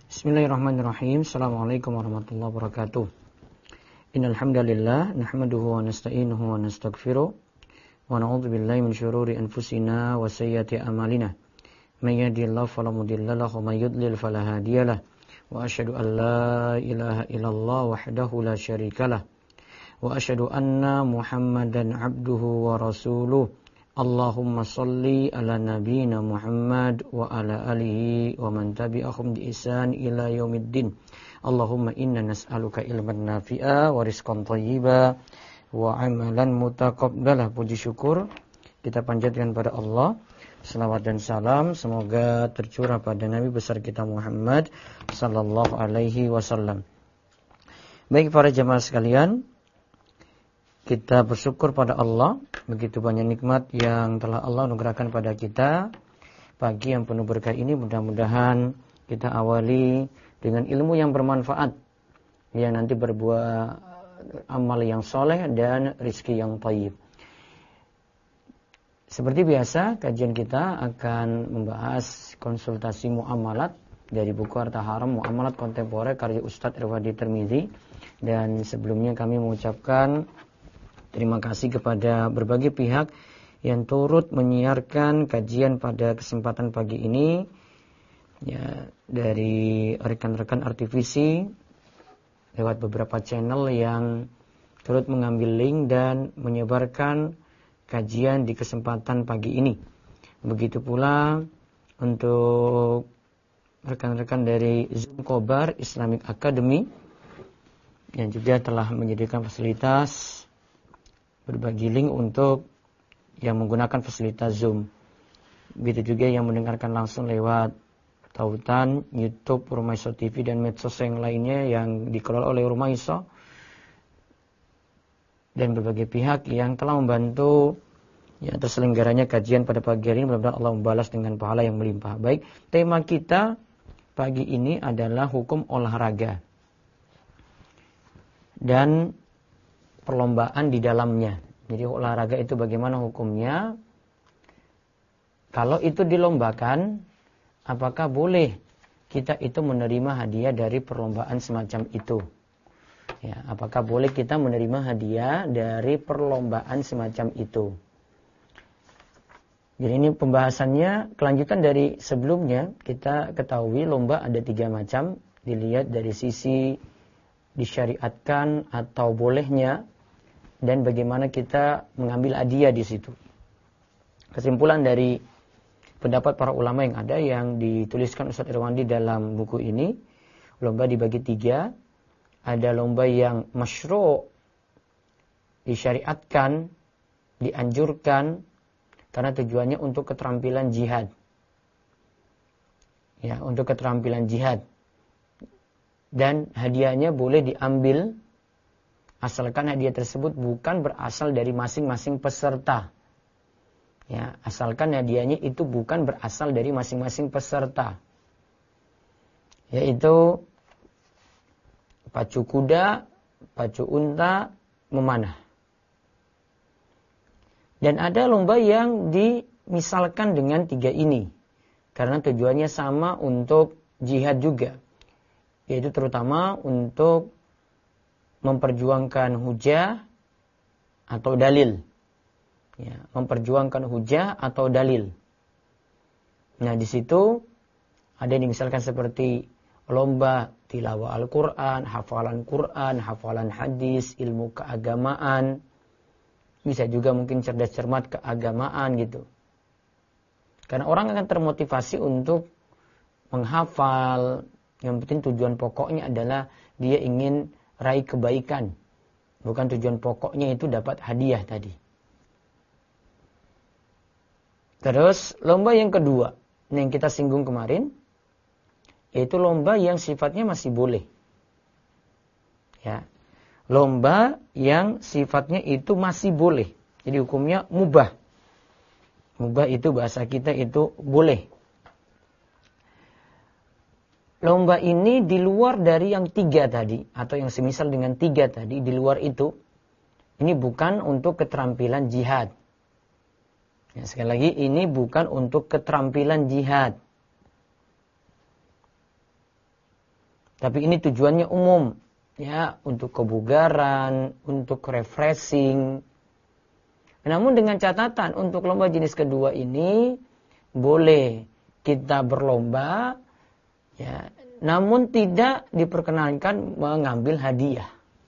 Bismillahirrahmanirrahim. Assalamualaikum warahmatullahi wabarakatuh. Innal hamdalillah nahmaduhu wa nasta'inuhu wa nastaghfiruh wa na'udzu billahi min syururi anfusina wa sayyiati a'malina. May yahdihillahu fala mudilla lahu wa may yudlil fala hadiyalah. Wa asyhadu an la ilaha illallah wahdahu la syarikalah. Wa asyhadu anna Muhammadan abduhu wa rasuluh. Allahumma salli ala nabiyyina Muhammad wa ala alihi wa man tabi'ahum bi ihsan ila yaumiddin. Allahumma inna nas'aluka ilman nafi'a wa rizqan thayyiba wa amalan mutaqabbala. Puji syukur kita panjatkan pada Allah. Selawat dan salam semoga tercurah pada Nabi besar kita Muhammad sallallahu alaihi wasallam. Baik para jemaah sekalian, kita bersyukur pada Allah, begitu banyak nikmat yang telah Allah anugerahkan pada kita. Pagi yang penuh berkah ini mudah-mudahan kita awali dengan ilmu yang bermanfaat, yang nanti berbuah amal yang soleh dan rizki yang thayyib. Seperti biasa, kajian kita akan membahas konsultasi muamalat dari buku Harta Haram Muamalat Kontemporer karya Ustadz Irwadi Tirmizi. Dan sebelumnya kami mengucapkan terima kasih kepada berbagai pihak yang turut menyiarkan kajian pada kesempatan pagi ini, ya, dari rekan-rekan RTVC lewat beberapa channel yang turut mengambil link dan menyebarkan kajian di kesempatan pagi ini. Begitu pula untuk rekan-rekan dari Zoom Kobar Islamic Academy yang juga telah menyediakan fasilitas berbagi link untuk yang menggunakan fasilitas Zoom. Begitu juga yang mendengarkan langsung lewat tautan YouTube Rumaiso TV dan medsos yang lainnya yang dikelola oleh Rumaiso, dan berbagai pihak yang telah membantu ya terselenggaranya kajian pada pagi hari ini. Mudah-mudahan Allah membalas dengan pahala yang melimpah. Baik, tema kita pagi ini adalah hukum olahraga dan perlombaan di dalamnya. Jadi olahraga itu bagaimana hukumnya? Kalau itu dilombakan, apakah boleh kita itu menerima hadiah dari perlombaan semacam itu? Ya, apakah boleh kita menerima hadiah dari perlombaan semacam itu? Jadi ini pembahasannya kelanjutan dari sebelumnya. Kita ketahui lomba ada 3 macam. Dilihat dari sisi disyariatkan atau bolehnya, dan bagaimana kita mengambil hadiah di situ. Kesimpulan dari pendapat para ulama yang ada yang dituliskan Ustadz Irwandi dalam buku ini, lomba dibagi 3. Ada lomba yang masyru', disyariatkan, dianjurkan karena tujuannya untuk keterampilan jihad. Ya, untuk keterampilan jihad. Dan hadiahnya boleh diambil asalkan hadiah tersebut bukan berasal dari masing-masing peserta. Ya, asalkan hadiahnya itu bukan berasal dari masing-masing peserta. Yaitu pacu kuda, pacu unta, memanah. Dan ada lomba yang dimisalkan dengan 3 ini. Karena tujuannya sama untuk jihad juga. Yaitu terutama untuk memperjuangkan hujah atau dalil. Ya, memperjuangkan hujah atau dalil. Nah, di situ ada yang misalkan seperti lomba tilawah Al-Quran, hafalan hadis, ilmu keagamaan. Bisa juga mungkin cerdas cermat keagamaan gitu. Karena orang akan termotivasi untuk menghafal. Yang penting tujuan pokoknya adalah dia ingin raih kebaikan. Bukan tujuan pokoknya itu dapat hadiah tadi. Terus lomba yang kedua, yang kita singgung kemarin, yaitu lomba yang sifatnya masih boleh. Ya. Lomba yang sifatnya itu masih boleh. Jadi hukumnya mubah. Mubah itu bahasa kita itu boleh. Lomba ini di luar dari yang 3 tadi, atau yang semisal dengan 3 tadi, di luar itu, ini bukan untuk keterampilan jihad. Ya, sekali lagi, ini bukan untuk keterampilan jihad. Tapi ini tujuannya umum, ya, untuk kebugaran, untuk refreshing. Namun dengan catatan untuk lomba jenis kedua ini boleh kita berlomba, ya, namun tidak diperkenankan mengambil hadiah.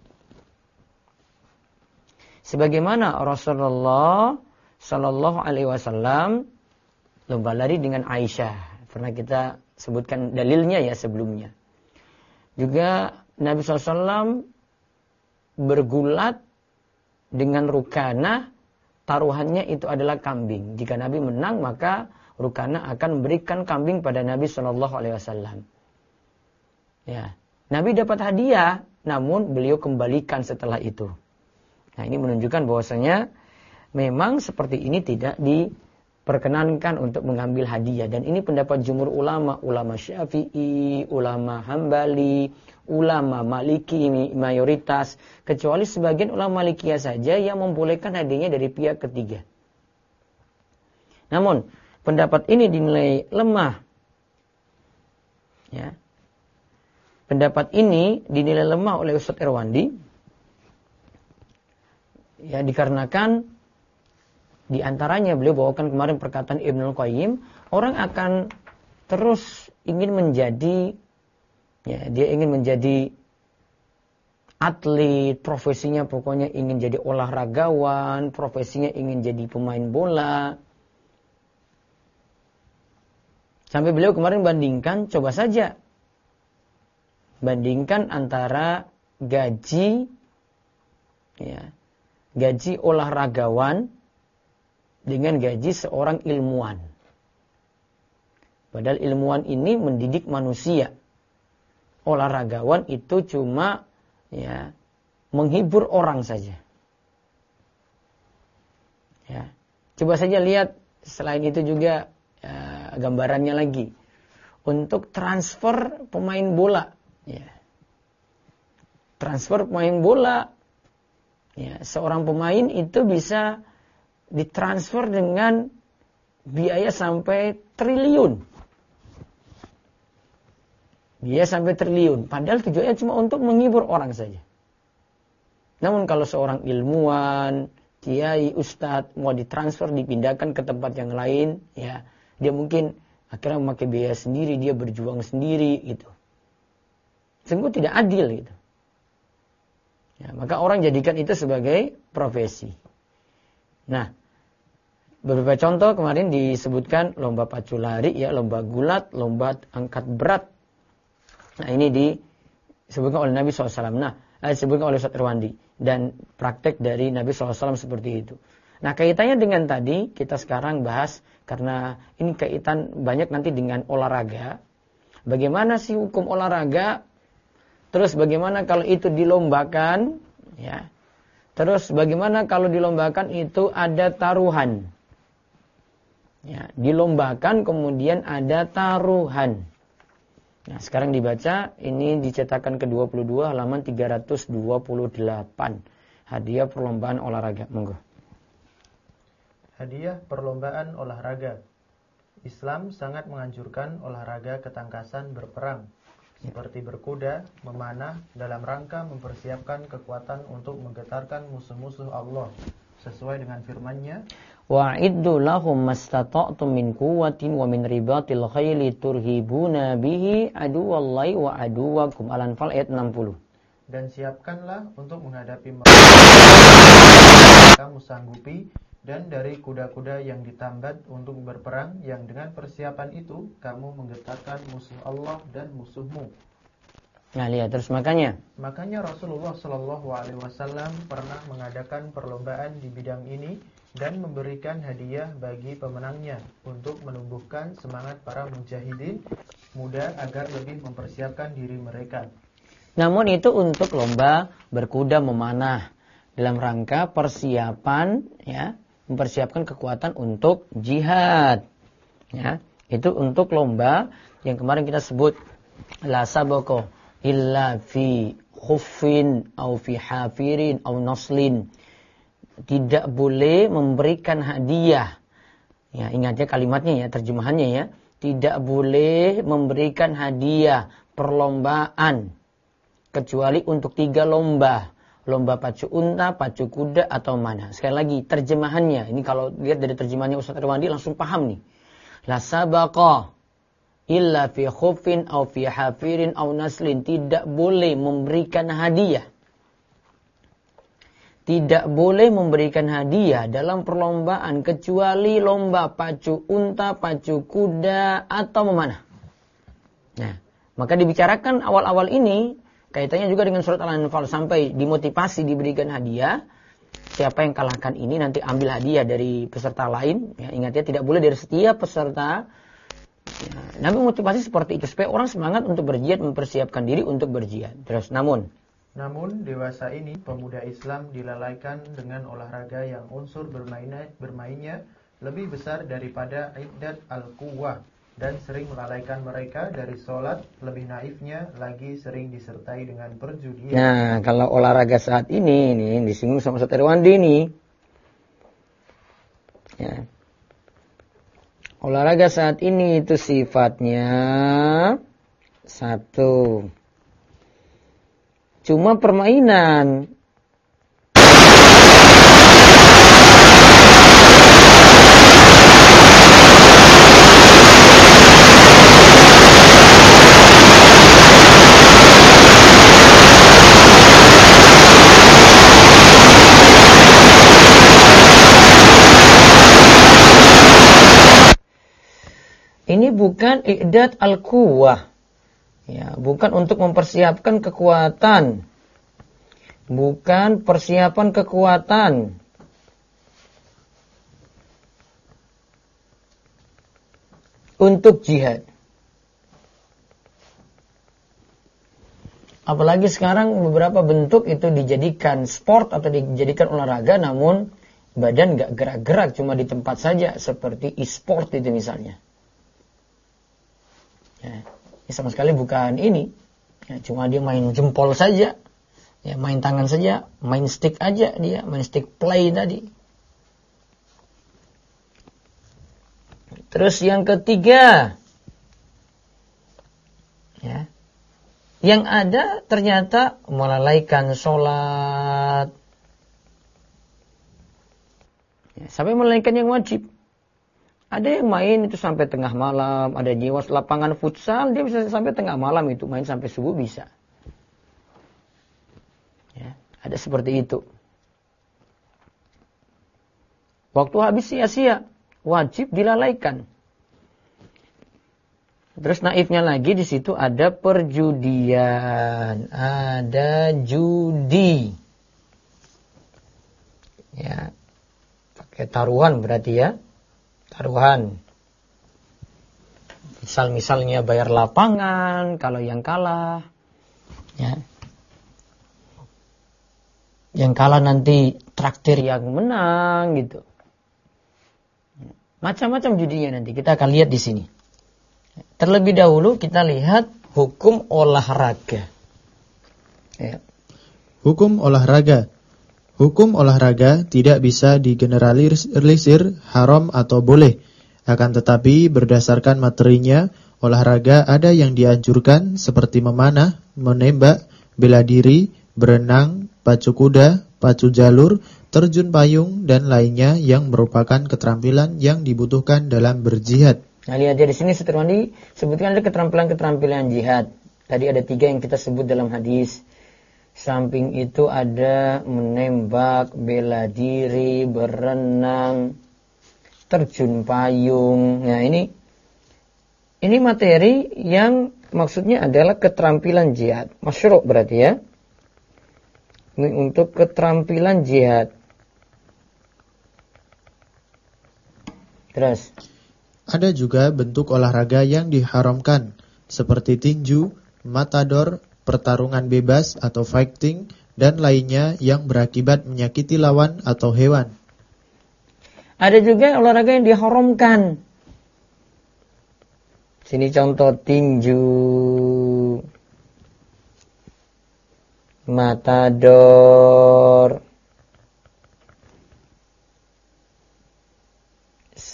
Sebagaimana Rasulullah Shallallahu Alaihi Wasallam lomba lari dengan Aisyah, pernah kita sebutkan dalilnya ya sebelumnya. Juga Nabi SAW bergulat dengan Rukanah, taruhannya itu adalah kambing. Jika Nabi menang maka Rukanah akan memberikan kambing pada Nabi SAW. Ya, Nabi dapat hadiah, namun beliau kembalikan setelah itu. Nah, ini menunjukkan bahwasanya memang seperti ini tidak diperkenankan untuk mengambil hadiah. Dan ini pendapat jumhur ulama, ulama Syafi'i, ulama Hambali, ulama Maliki mayoritas, kecuali sebagian ulama Malikiyah saja yang membolehkan hadiahnya dari pihak ketiga. Namun pendapat ini dinilai lemah. Ya. Pendapat ini dinilai lemah oleh Ustaz Irwandi. Ya, dikarenakan di antaranya beliau bawakan kemarin perkataan Ibnul Qayyim, orang akan terus ingin menjadi, ya, dia ingin menjadi atlet, profesinya pokoknya ingin jadi olahragawan, profesinya ingin jadi pemain bola. Sampai beliau kemarin bandingkan, coba saja bandingkan antara gaji, ya, gaji olahragawan dengan gaji seorang ilmuwan. Padahal ilmuwan ini mendidik manusia. Olahragawan itu cuma, ya, menghibur orang saja. Ya. Coba saja lihat selain itu juga gambarannya lagi. Untuk transfer pemain bola. Ya. Transfer pemain bola. Ya, seorang pemain itu bisa ditransfer dengan biaya sampai triliun. Biaya sampai triliun. Padahal tujuannya cuma untuk menghibur orang saja. Namun kalau seorang ilmuwan, kiai, ustadz mau ditransfer, dipindahkan ke tempat yang lain, ya, dia mungkin akhirnya memakai biaya sendiri, dia berjuang sendiri gitu. Sungguh tidak adil gitu. Ya, maka orang jadikan itu sebagai profesi. Nah, beberapa contoh kemarin disebutkan lomba pacu lari, ya, lomba gulat, lomba angkat berat. Nah, ini disebutkan oleh Nabi SAW. Nah, disebutkan oleh Ustaz Irwandi. Dan praktek dari Nabi SAW seperti itu. Nah, kaitannya dengan tadi, kita sekarang bahas, karena ini kaitan banyak nanti dengan olahraga. Bagaimana sih hukum olahraga? Terus bagaimana kalau itu dilombakan? Ya. Terus bagaimana kalau dilombakan itu ada taruhan? Ya, dilombakan kemudian ada taruhan. Nah, sekarang dibaca, ini dicetakan ke-22 halaman 328. Hadiah perlombaan olahraga. Monggo. Hadiah perlombaan olahraga. Islam sangat menganjurkan olahraga ketangkasan berperang, seperti berkuda, memanah, dalam rangka mempersiapkan kekuatan untuk menggetarkan musuh-musuh Allah, sesuai dengan firman-Nya, Wa'iddu lahum mastata'tum min quwwatin wa min ribatil khayli turhibuna bihi aduwallahi wa aduwakum. Al-Anfal ayat 60. dan siapkanlah untuk menghadapi mereka kamu sanggupi, dan dari kuda-kuda yang ditambat untuk berperang, yang dengan persiapan itu kamu menggetarkan musuh Allah dan musuhmu. Nah, lihat terus makanya Rasulullah SAW pernah mengadakan perlombaan di bidang ini dan memberikan hadiah bagi pemenangnya untuk menumbuhkan semangat para mujahidin muda agar lebih mempersiapkan diri mereka. namun itu untuk lomba berkuda memanah dalam rangka persiapan, ya, mempersiapkan kekuatan untuk jihad. Ya, itu untuk lomba yang kemarin kita sebut la sabaqo illa fi khuffin au fi hafirin au naslin. Tidak boleh memberikan hadiah. Ya, ingat ya kalimatnya ya, terjemahannya ya. Tidak boleh memberikan hadiah perlombaan kecuali untuk 3 lomba. Lomba pacu unta, pacu kuda, atau mana. Sekali lagi, terjemahannya. Ini kalau lihat dari terjemahannya Ustaz Irwandi langsung paham nih. La sabaqa illa fi khufin au fi hafirin au naslin. Tidak boleh memberikan hadiah. Tidak boleh memberikan hadiah dalam perlombaan kecuali lomba pacu unta, pacu kuda, atau memanah. Nah, maka dibicarakan awal-awal ini kaitannya juga dengan surat Al-Anfal sampai dimotivasi diberikan hadiah. Siapa yang kalahkan ini nanti ambil hadiah dari peserta lain. Ya, ingat ya, tidak boleh dari setiap peserta. Ya, Nabi motivasi seperti itu supaya orang semangat untuk berjihad, mempersiapkan diri untuk berjihad. Terus, namun dewasa ini pemuda Islam dilalaikan dengan olahraga yang unsur bermainnya lebih besar daripada iddat al-quwwah dan sering melalaikan mereka dari sholat. Lebih naifnya lagi sering disertai dengan perjudian. Nah, kalau olahraga saat ini disinggung sama Ustaz Irwandi nih. Ya. Olahraga saat ini itu sifatnya satu, cuma permainan. Ini bukan i'dad al-quwwah. Ya, bukan untuk mempersiapkan kekuatan. Bukan persiapan kekuatan. Untuk jihad. Apalagi sekarang beberapa bentuk itu dijadikan sport atau dijadikan olahraga, namun badan gak gerak-gerak, cuma di tempat saja, seperti e-sport itu misalnya. Ya, ini sama sekali bukan ini. Ya, cuma dia main jempol saja, ya, main tangan saja, main stick aja dia, main stick play tadi. Terus yang ketiga, ya, yang ada ternyata melalaikan sholat, ya, sampai melalaikan yang wajib. Ada yang main itu sampai tengah malam, ada nyewa lapangan futsal, dia bisa sampai tengah malam itu, main sampai subuh bisa. Ya, ada seperti itu. Waktu habis sia-sia, wajib dilalaikan. Terus naifnya lagi di situ ada perjudian, ada judi. Ya, pakai taruhan berarti ya. Taruhan. Misalnya bayar lapangan kalau yang kalah. Ya. Yang kalah nanti traktir yang menang gitu. Macam-macam judinya nanti kita akan lihat di sini. Terlebih dahulu kita lihat hukum olahraga. Ya. Hukum olahraga. Hukum olahraga tidak bisa digeneralisir haram atau boleh. Akan tetapi berdasarkan materinya, olahraga ada yang dianjurkan seperti memanah, menembak, bela diri, berenang, pacu kuda, pacu jalur, terjun payung, dan lainnya yang merupakan keterampilan yang dibutuhkan dalam berjihad. Nah, lihat ya di sini Setirwandi sebutkan ada keterampilan-keterampilan jihad. Tadi ada 3 yang kita sebut dalam hadis. Samping itu ada menembak, bela diri, berenang, terjun payung. Nah, ini materi yang maksudnya adalah keterampilan jihad. Masyru' berarti ya. Ini untuk keterampilan jihad. Terus ada juga bentuk olahraga yang diharamkan seperti tinju, matador, pertarungan bebas atau fighting, dan lainnya yang berakibat menyakiti lawan atau hewan. Ada juga olahraga yang diharamkan. Sini contoh tinju, matador.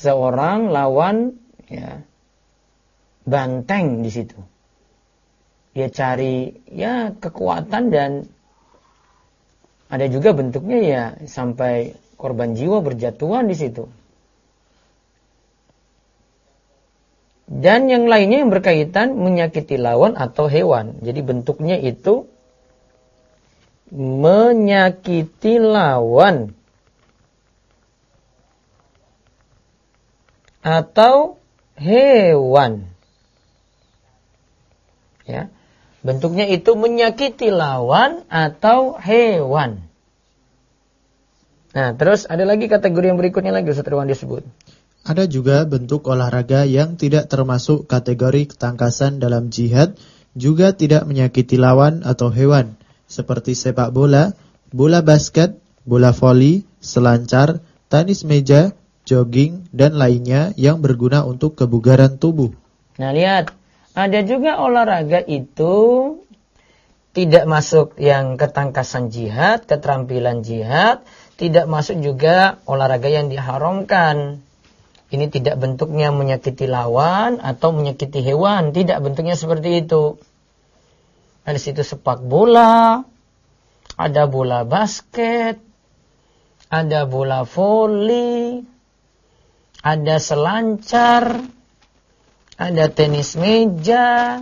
Seorang lawan ya banteng di situ. dia cari ya kekuatan, dan ada juga bentuknya ya sampai korban jiwa berjatuhan di situ. Dan yang lainnya yang berkaitan menyakiti lawan atau hewan. Jadi bentuknya itu menyakiti lawan atau hewan. Ya. Bentuknya itu menyakiti lawan atau hewan. Nah, terus ada lagi kategori yang berikutnya lagi Ustaz Irwan disebut. Ada juga bentuk olahraga yang tidak termasuk kategori ketangkasan dalam jihad, juga tidak menyakiti lawan atau hewan, seperti sepak bola, bola basket, bola voli, selancar, tenis meja, jogging, dan lainnya yang berguna untuk kebugaran tubuh. Nah, lihat, ada juga olahraga itu tidak masuk yang ketangkasan jihad, keterampilan jihad, tidak masuk juga olahraga yang diharamkan. Ini tidak bentuknya menyakiti lawan atau menyakiti hewan, tidak bentuknya seperti itu. Ada situ sepak bola, ada bola basket, ada bola voli, ada selancar, ada tenis meja,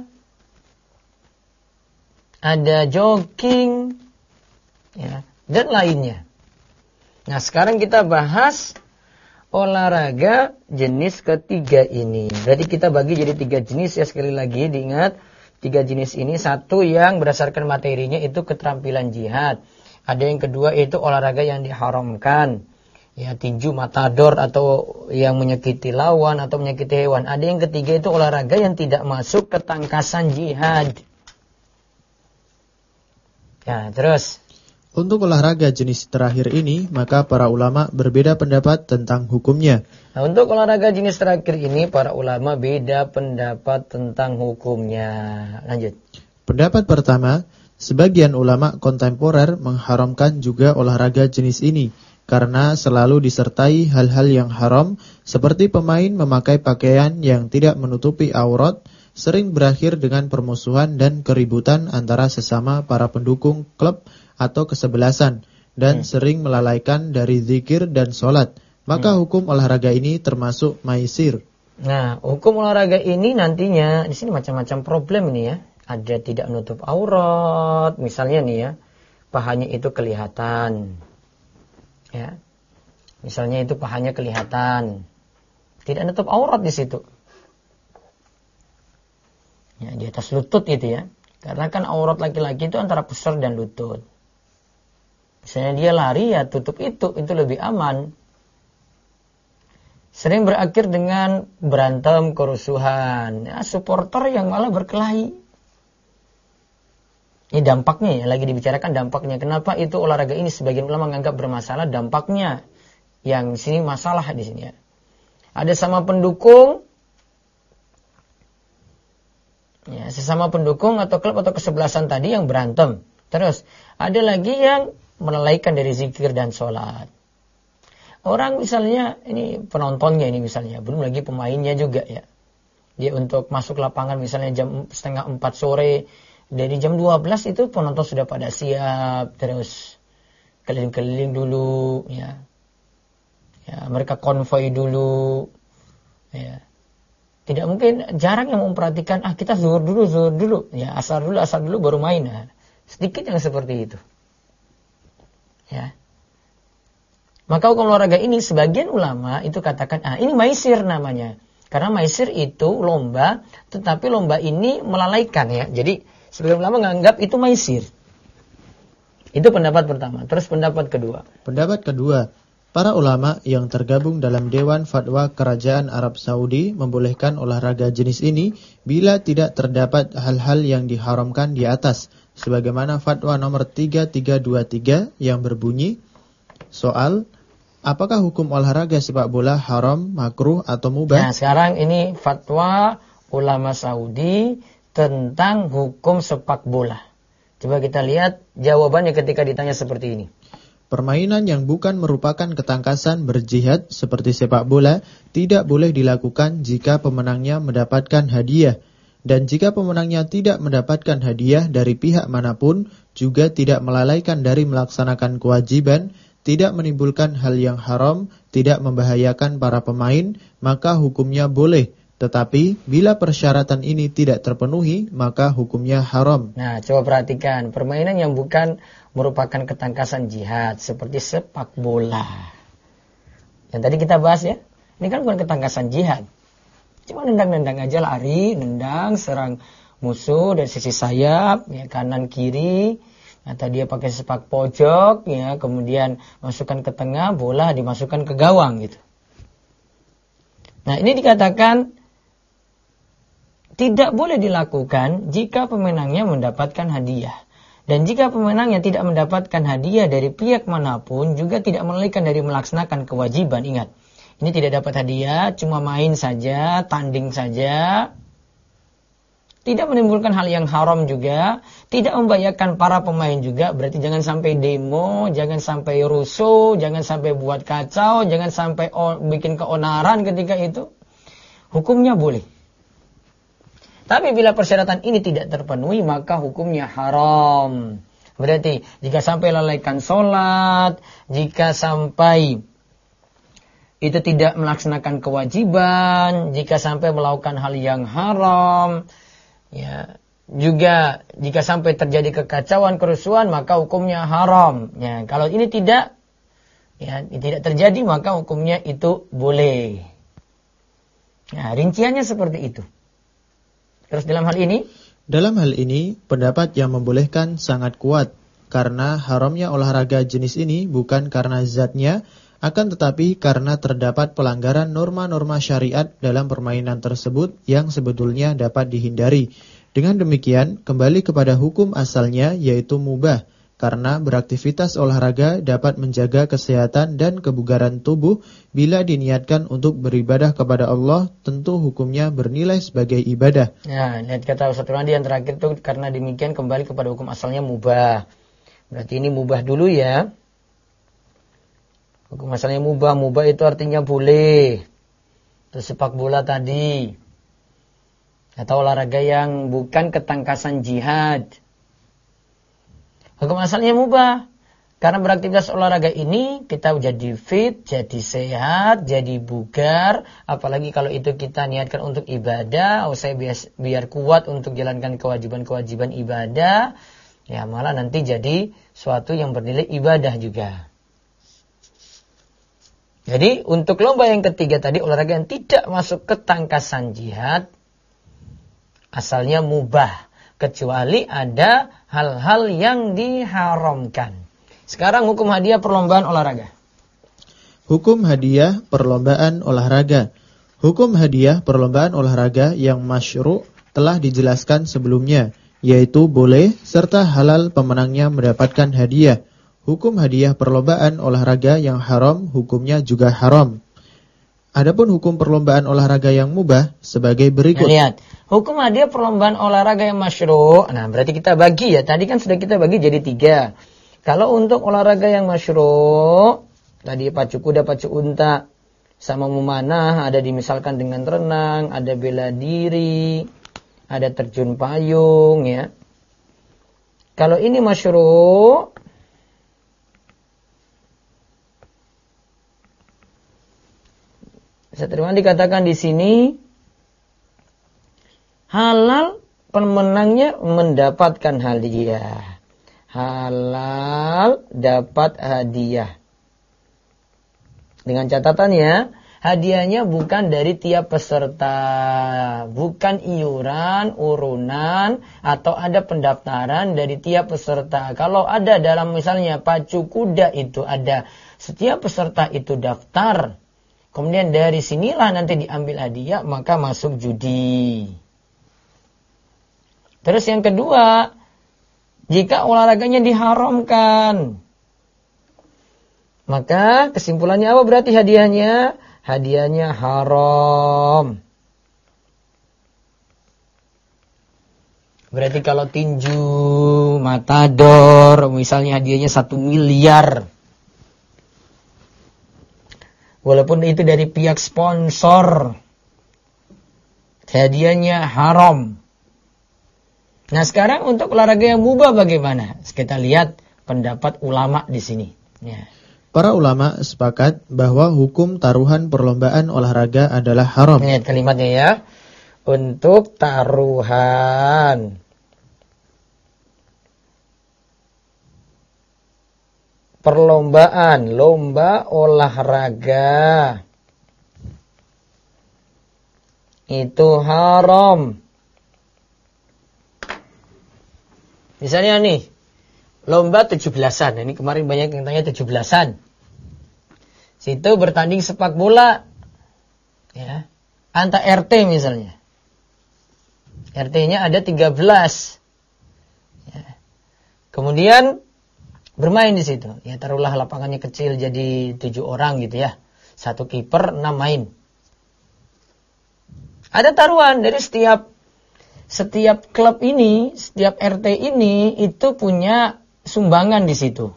ada jogging, ya, dan lainnya. Nah, sekarang kita bahas olahraga jenis ketiga ini. Berarti kita bagi jadi 3 jenis ya, sekali lagi diingat. 3 jenis ini, satu yang berdasarkan materinya itu keterampilan jihad. Ada yang kedua itu olahraga yang diharamkan. Ya, tinju, matador atau yang menyakiti lawan atau menyakiti hewan. Ada yang ketiga itu olahraga yang tidak masuk ketangkasan jihad. Ya, terus. Untuk olahraga jenis terakhir ini, maka para ulama berbeda pendapat tentang hukumnya. Nah, untuk olahraga jenis terakhir ini, para ulama beda pendapat tentang hukumnya. Lanjut. Pendapat pertama, sebagian ulama kontemporer mengharamkan juga olahraga jenis ini, karena selalu disertai hal-hal yang haram, seperti pemain memakai pakaian yang tidak menutupi aurat, sering berakhir dengan permusuhan dan keributan antara sesama para pendukung klub atau kesebelasan, dan sering melalaikan dari zikir dan sholat. Maka hukum olahraga ini termasuk maisir. Nah, hukum olahraga ini nantinya, di sini macam-macam problem ini ya. Ada tidak menutup aurat, misalnya nih ya, pahanya itu kelihatan. Ya. Misalnya itu pahanya kelihatan. Tidak menutup aurat di situ. Ya, di atas lutut gitu ya. Karena kan aurat laki-laki itu antara pusar dan lutut. Misalnya dia lari ya tutup itu lebih aman. Sering berakhir dengan berantem, kerusuhan. Ya, supporter yang malah berkelahi. Ini dampaknya ya, lagi dibicarakan dampaknya. Kenapa itu olahraga ini sebagian ulama menganggap bermasalah, dampaknya. Yang sini masalah di sini ya. Ada sama pendukung, ya, sesama pendukung atau klub atau kesebelasan tadi yang berantem. Terus ada lagi yang melalaikan dari zikir dan sholat. Orang misalnya, ini penontonnya ini misalnya, belum lagi pemainnya juga ya. Dia untuk masuk lapangan misalnya jam 3:30 sore, dari jam 12 itu penonton sudah pada siap, terus keliling-keliling dulu ya. Ya, mereka konvoi dulu ya. Tidak mungkin, jarang yang memperhatikan, kita zuhur dulu ya, asar dulu baru main. Nah, sedikit yang seperti itu. Ya. Maka hukum olahraga ini sebagian ulama itu katakan ini maisir namanya. Karena maisir itu lomba, tetapi lomba ini melalaikan ya. Jadi sebagian ulama menganggap itu maisir. Itu pendapat pertama. Terus pendapat kedua. Pendapat kedua, para ulama yang tergabung dalam Dewan Fatwa Kerajaan Arab Saudi membolehkan olahraga jenis ini bila tidak terdapat hal-hal yang diharamkan di atas. Sebagaimana fatwa nomor 3323 yang berbunyi, soal, apakah hukum olahraga sepak bola haram, makruh, atau mubah? Nah, sekarang ini fatwa ulama Saudi tentang hukum sepak bola. Coba kita lihat jawabannya ketika ditanya seperti ini. Permainan yang bukan merupakan ketangkasan berjihad seperti sepak bola tidak boleh dilakukan jika pemenangnya mendapatkan hadiah. Dan jika pemenangnya tidak mendapatkan hadiah dari pihak manapun, juga tidak melalaikan dari melaksanakan kewajiban, tidak menimbulkan hal yang haram, tidak membahayakan para pemain, maka hukumnya boleh. Tetapi bila persyaratan ini tidak terpenuhi, maka hukumnya haram. Nah, coba perhatikan, permainan yang bukan merupakan ketangkasan jihad, seperti sepak bola. Yang tadi kita bahas ya, ini kan bukan ketangkasan jihad. Cuma nendang-nendang aja, lari, nendang, serang musuh dari sisi sayap, ya, kanan kiri, atau dia pakai sepak pojok, ya, kemudian masukkan ke tengah, bola dimasukkan ke gawang gitu. Nah, ini dikatakan tidak boleh dilakukan jika pemenangnya mendapatkan hadiah. Dan jika pemenangnya tidak mendapatkan hadiah dari pihak manapun, juga tidak melalaikan dari melaksanakan kewajiban. Ingat, ini tidak dapat hadiah, cuma main saja, tanding saja. Tidak menimbulkan hal yang haram juga, tidak membahayakan para pemain juga. Berarti jangan sampai demo, jangan sampai rusuh, jangan sampai buat kacau, jangan sampai bikin keonaran ketika itu. Hukumnya boleh. Tapi bila persyaratan ini tidak terpenuhi, maka hukumnya haram. Berarti jika sampai lalaikan sholat, jika sampai itu tidak melaksanakan kewajiban, jika sampai melakukan hal yang haram, ya, juga jika sampai terjadi kekacauan, kerusuhan, maka hukumnya haram. Ya, kalau ini tidak, ya, tidak terjadi, maka hukumnya itu boleh. Nah, rinciannya seperti itu. Terus dalam hal ini? Dalam hal ini, pendapat yang membolehkan sangat kuat, karena haramnya olahraga jenis ini bukan karena zatnya, akan tetapi karena terdapat pelanggaran norma-norma syariat dalam permainan tersebut yang sebetulnya dapat dihindari. Dengan demikian, kembali kepada hukum asalnya yaitu mubah, karena beraktivitas olahraga dapat menjaga kesehatan dan kebugaran tubuh. Bila diniatkan untuk beribadah kepada Allah, tentu hukumnya bernilai sebagai ibadah. Nah, lihat kata Ustaz Randi yang terakhir itu, karena demikian kembali kepada hukum asalnya mubah. Berarti ini mubah dulu ya. Hukum asalnya mubah. Mubah itu artinya boleh. Terus sepak bola tadi, atau olahraga yang bukan ketangkasan jihad, hukum asalnya mubah. Karena beraktivitas olahraga ini kita jadi fit, jadi sehat, jadi bugar. Apalagi kalau itu kita niatkan untuk ibadah, saya biar kuat untuk jalankan kewajiban-kewajiban ibadah, ya malah nanti jadi suatu yang bernilai ibadah juga. Jadi untuk lomba yang ketiga tadi, olahraga yang tidak masuk ketangkasan jihad, asalnya mubah, kecuali ada hal-hal yang diharamkan. Sekarang hukum hadiah perlombaan olahraga. Hukum hadiah perlombaan olahraga. Hukum hadiah perlombaan olahraga yang masyru' telah dijelaskan sebelumnya, yaitu boleh serta halal pemenangnya mendapatkan hadiah. Hukum hadiah perlombaan olahraga yang haram, hukumnya juga haram. Adapun hukum perlombaan olahraga yang mubah sebagai berikut. Nah, lihat, hukum hadiah perlombaan olahraga yang masyru'. Nah, berarti kita bagi ya. Tadi kan sudah kita bagi jadi 3. Kalau untuk olahraga yang masyru', tadi pacu kuda, pacu unta, sama memanah, ada dimisalkan dengan renang, ada bela diri, ada terjun payung ya. Kalau ini masyru', seterusnya dikatakan di sini halal pemenangnya mendapatkan hadiah. Halal dapat hadiah. Dengan catatannya, hadiahnya bukan dari tiap peserta, bukan iuran, urunan, atau ada pendaftaran dari tiap peserta. Kalau ada dalam misalnya pacu kuda itu ada, setiap peserta itu daftar, kemudian dari sinilah nanti diambil hadiah, maka masuk judi. Terus yang kedua, jika olahraganya diharamkan, maka kesimpulannya apa berarti hadiahnya? Hadiahnya haram. Berarti kalau tinju, matador, misalnya hadiahnya 1 miliar. Walaupun itu dari pihak sponsor, hadiahnya haram. Nah, sekarang untuk olahraga yang mubah bagaimana? Kita lihat pendapat ulama di sini. Ya. Para ulama sepakat bahwa hukum taruhan perlombaan olahraga adalah haram. Lihat kalimatnya ya. Untuk taruhan perlombaan, lomba olahraga itu haram. Misalnya nih, lomba 17-an. Ini kemarin banyak yang tanya 17-an. Situ bertanding sepak bola. Ya. Antar RT misalnya. RT-nya ada 13. Ya. Kemudian bermain di situ. Ya, taruhlah lapangannya kecil jadi 7 orang gitu ya. 1 kiper, 6 main. Ada taruhan dari setiap klub ini, setiap RT ini itu punya sumbangan di situ.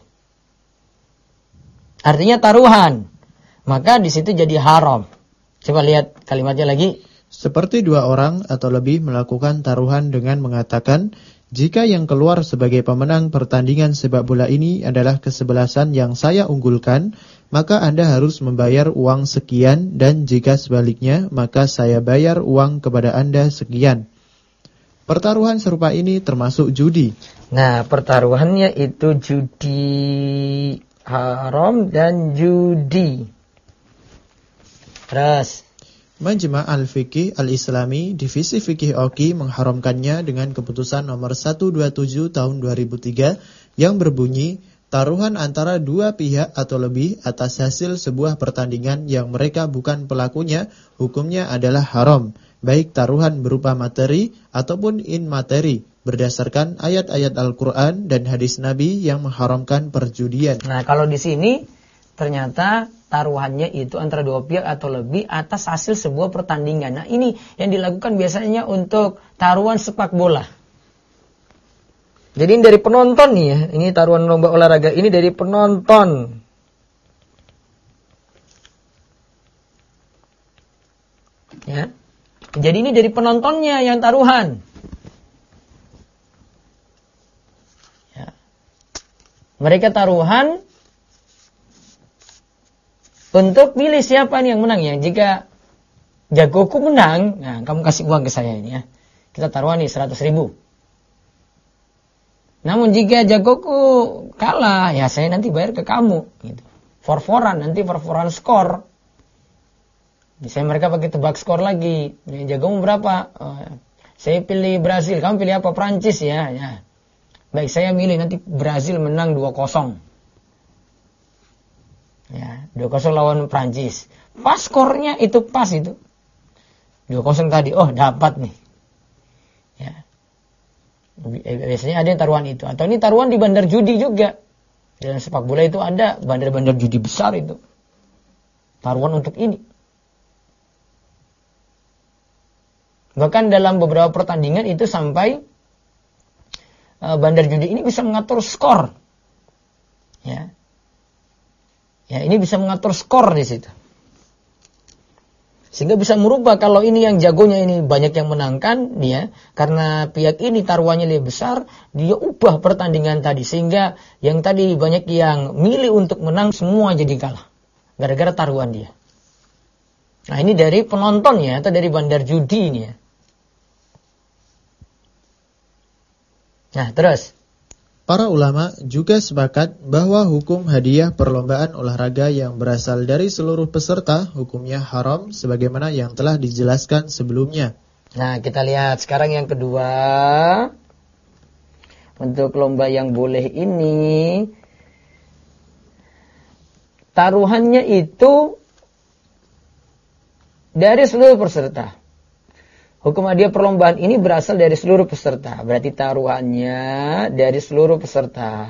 Artinya taruhan. Maka di situ jadi haram. Coba lihat kalimatnya lagi. Seperti 2 orang atau lebih melakukan taruhan dengan mengatakan, jika yang keluar sebagai pemenang pertandingan sepak bola ini adalah kesebelasan yang saya unggulkan, maka Anda harus membayar uang sekian, dan jika sebaliknya, maka saya bayar uang kepada Anda sekian. Pertaruhan serupa ini termasuk judi. Nah, pertaruhannya itu judi haram dan judi. Terus Majma' Al-Fiqih Al-Islami Divisi Fikih Oki mengharamkannya dengan keputusan nomor 127 tahun 2003 yang berbunyi, taruhan antara 2 pihak atau lebih atas hasil sebuah pertandingan yang mereka bukan pelakunya, hukumnya adalah haram, baik taruhan berupa materi ataupun in materi, berdasarkan ayat-ayat Al-Quran dan hadis Nabi yang mengharamkan perjudian. Nah, kalau di sini ternyata taruhannya itu antara 2 pihak atau lebih atas hasil sebuah pertandingan. Nah, ini yang dilakukan biasanya untuk taruhan sepak bola. Jadi ini dari penonton nih ya. Ini taruhan lomba olahraga ini dari penonton. Ya. Jadi ini dari penontonnya yang taruhan. Ya. Mereka taruhan untuk pilih siapa nih yang menang ya. Jika jagoku menang, nah kamu kasih uang ke saya ini ya. Kita taruhan nih 100.000. Namun jika jagoku kalah, ya saya nanti bayar ke kamu. Gitu. Nanti for-foran skor. Misalnya mereka pakai tebak skor lagi. Jagomu berapa? Saya pilih Brazil, kamu pilih apa? Prancis ya. Ya. Baik, saya milih nanti Brazil menang 2-0. Ya, 2-0 lawan Prancis. Pas skornya itu pas itu. 2-0 tadi, oh dapat nih. Ya. Biasanya ada yang taruhan itu. Atau ini taruhan di bandar judi juga. Dalam sepak bola itu ada bandar-bandar judi besar itu. Taruhan untuk ini. Bahkan dalam beberapa pertandingan itu sampai bandar judi ini bisa mengatur skor. Ya. Ya, ini bisa mengatur skor di situ. Sehingga bisa merubah kalau ini yang jagonya ini banyak yang menangkan, dia karena pihak ini taruhannya lebih besar, dia ubah pertandingan tadi sehingga yang tadi banyak yang milih untuk menang semua jadi kalah gara-gara taruhan dia. Nah, ini dari penonton ya atau dari bandar judi ini ya. Nah, terus para ulama juga sepakat bahwa hukum hadiah perlombaan olahraga yang berasal dari seluruh peserta hukumnya haram sebagaimana yang telah dijelaskan sebelumnya. Nah, kita lihat sekarang yang kedua. Untuk lomba yang boleh ini, taruhannya itu dari seluruh peserta. Hukum hadiah perlombaan ini berasal dari seluruh peserta. Berarti taruhannya dari seluruh peserta.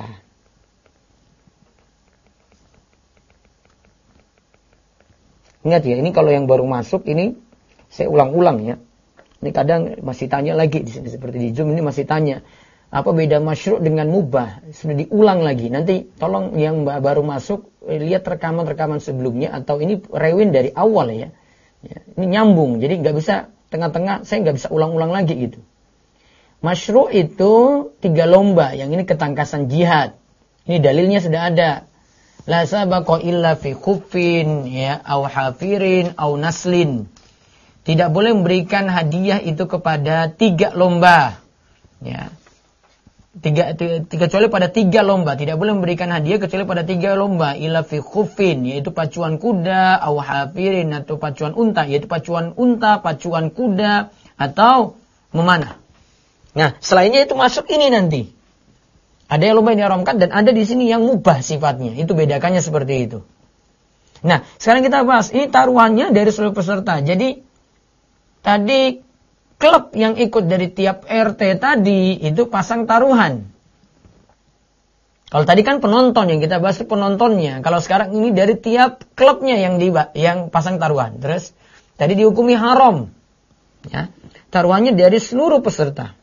Ingat ya, ini kalau yang baru masuk ini saya ulang-ulang ya. Ini kadang masih tanya lagi seperti di Zoom ini masih tanya. Apa beda masyru' dengan mubah? Sudah diulang lagi. Nanti tolong yang baru masuk lihat rekaman-rekaman sebelumnya atau ini rewind dari awal ya. Ini nyambung. Jadi nggak bisa tengah-tengah saya nggak bisa ulang-ulang lagi gitu. Masyru' itu 3 lomba, yang ini ketangkasan jihad. Ini dalilnya sudah ada. La sabaqa illa fi khuffin, ya, au hafirin, au naslin. Tidak boleh memberikan hadiah itu kepada 3 lomba. Ya. Kecuali pada 3 lomba. Tidak boleh memberikan hadiah kecuali pada 3 lomba. Illa fi khuffin, yaitu pacuan kuda, au hafirin, atau pacuan unta, yaitu pacuan unta, pacuan kuda, atau memanah. Nah, selainnya itu masuk ini nanti. Ada yang lomba yang diharamkan dan ada di sini yang mubah sifatnya. Itu bedakannya seperti itu. Nah, sekarang kita bahas. Ini taruhannya dari seluruh peserta. Jadi, tadi klub yang ikut dari tiap RT tadi itu pasang taruhan. Kalau tadi kan penonton yang kita bahas itu penontonnya. Kalau sekarang ini dari tiap klubnya yang pasang taruhan. Terus, tadi dihukumi haram. Ya, taruhannya dari seluruh peserta.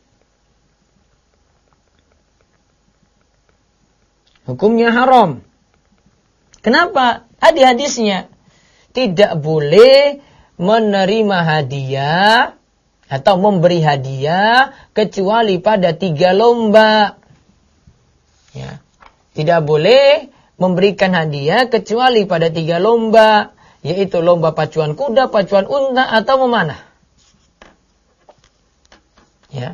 Hukumnya haram. Kenapa? Ada hadisnya. Tidak boleh menerima hadiah atau memberi hadiah kecuali pada 3 lomba. Ya. Tidak boleh memberikan hadiah kecuali pada 3 lomba. Yaitu lomba pacuan kuda, pacuan unta, atau memanah. Ya.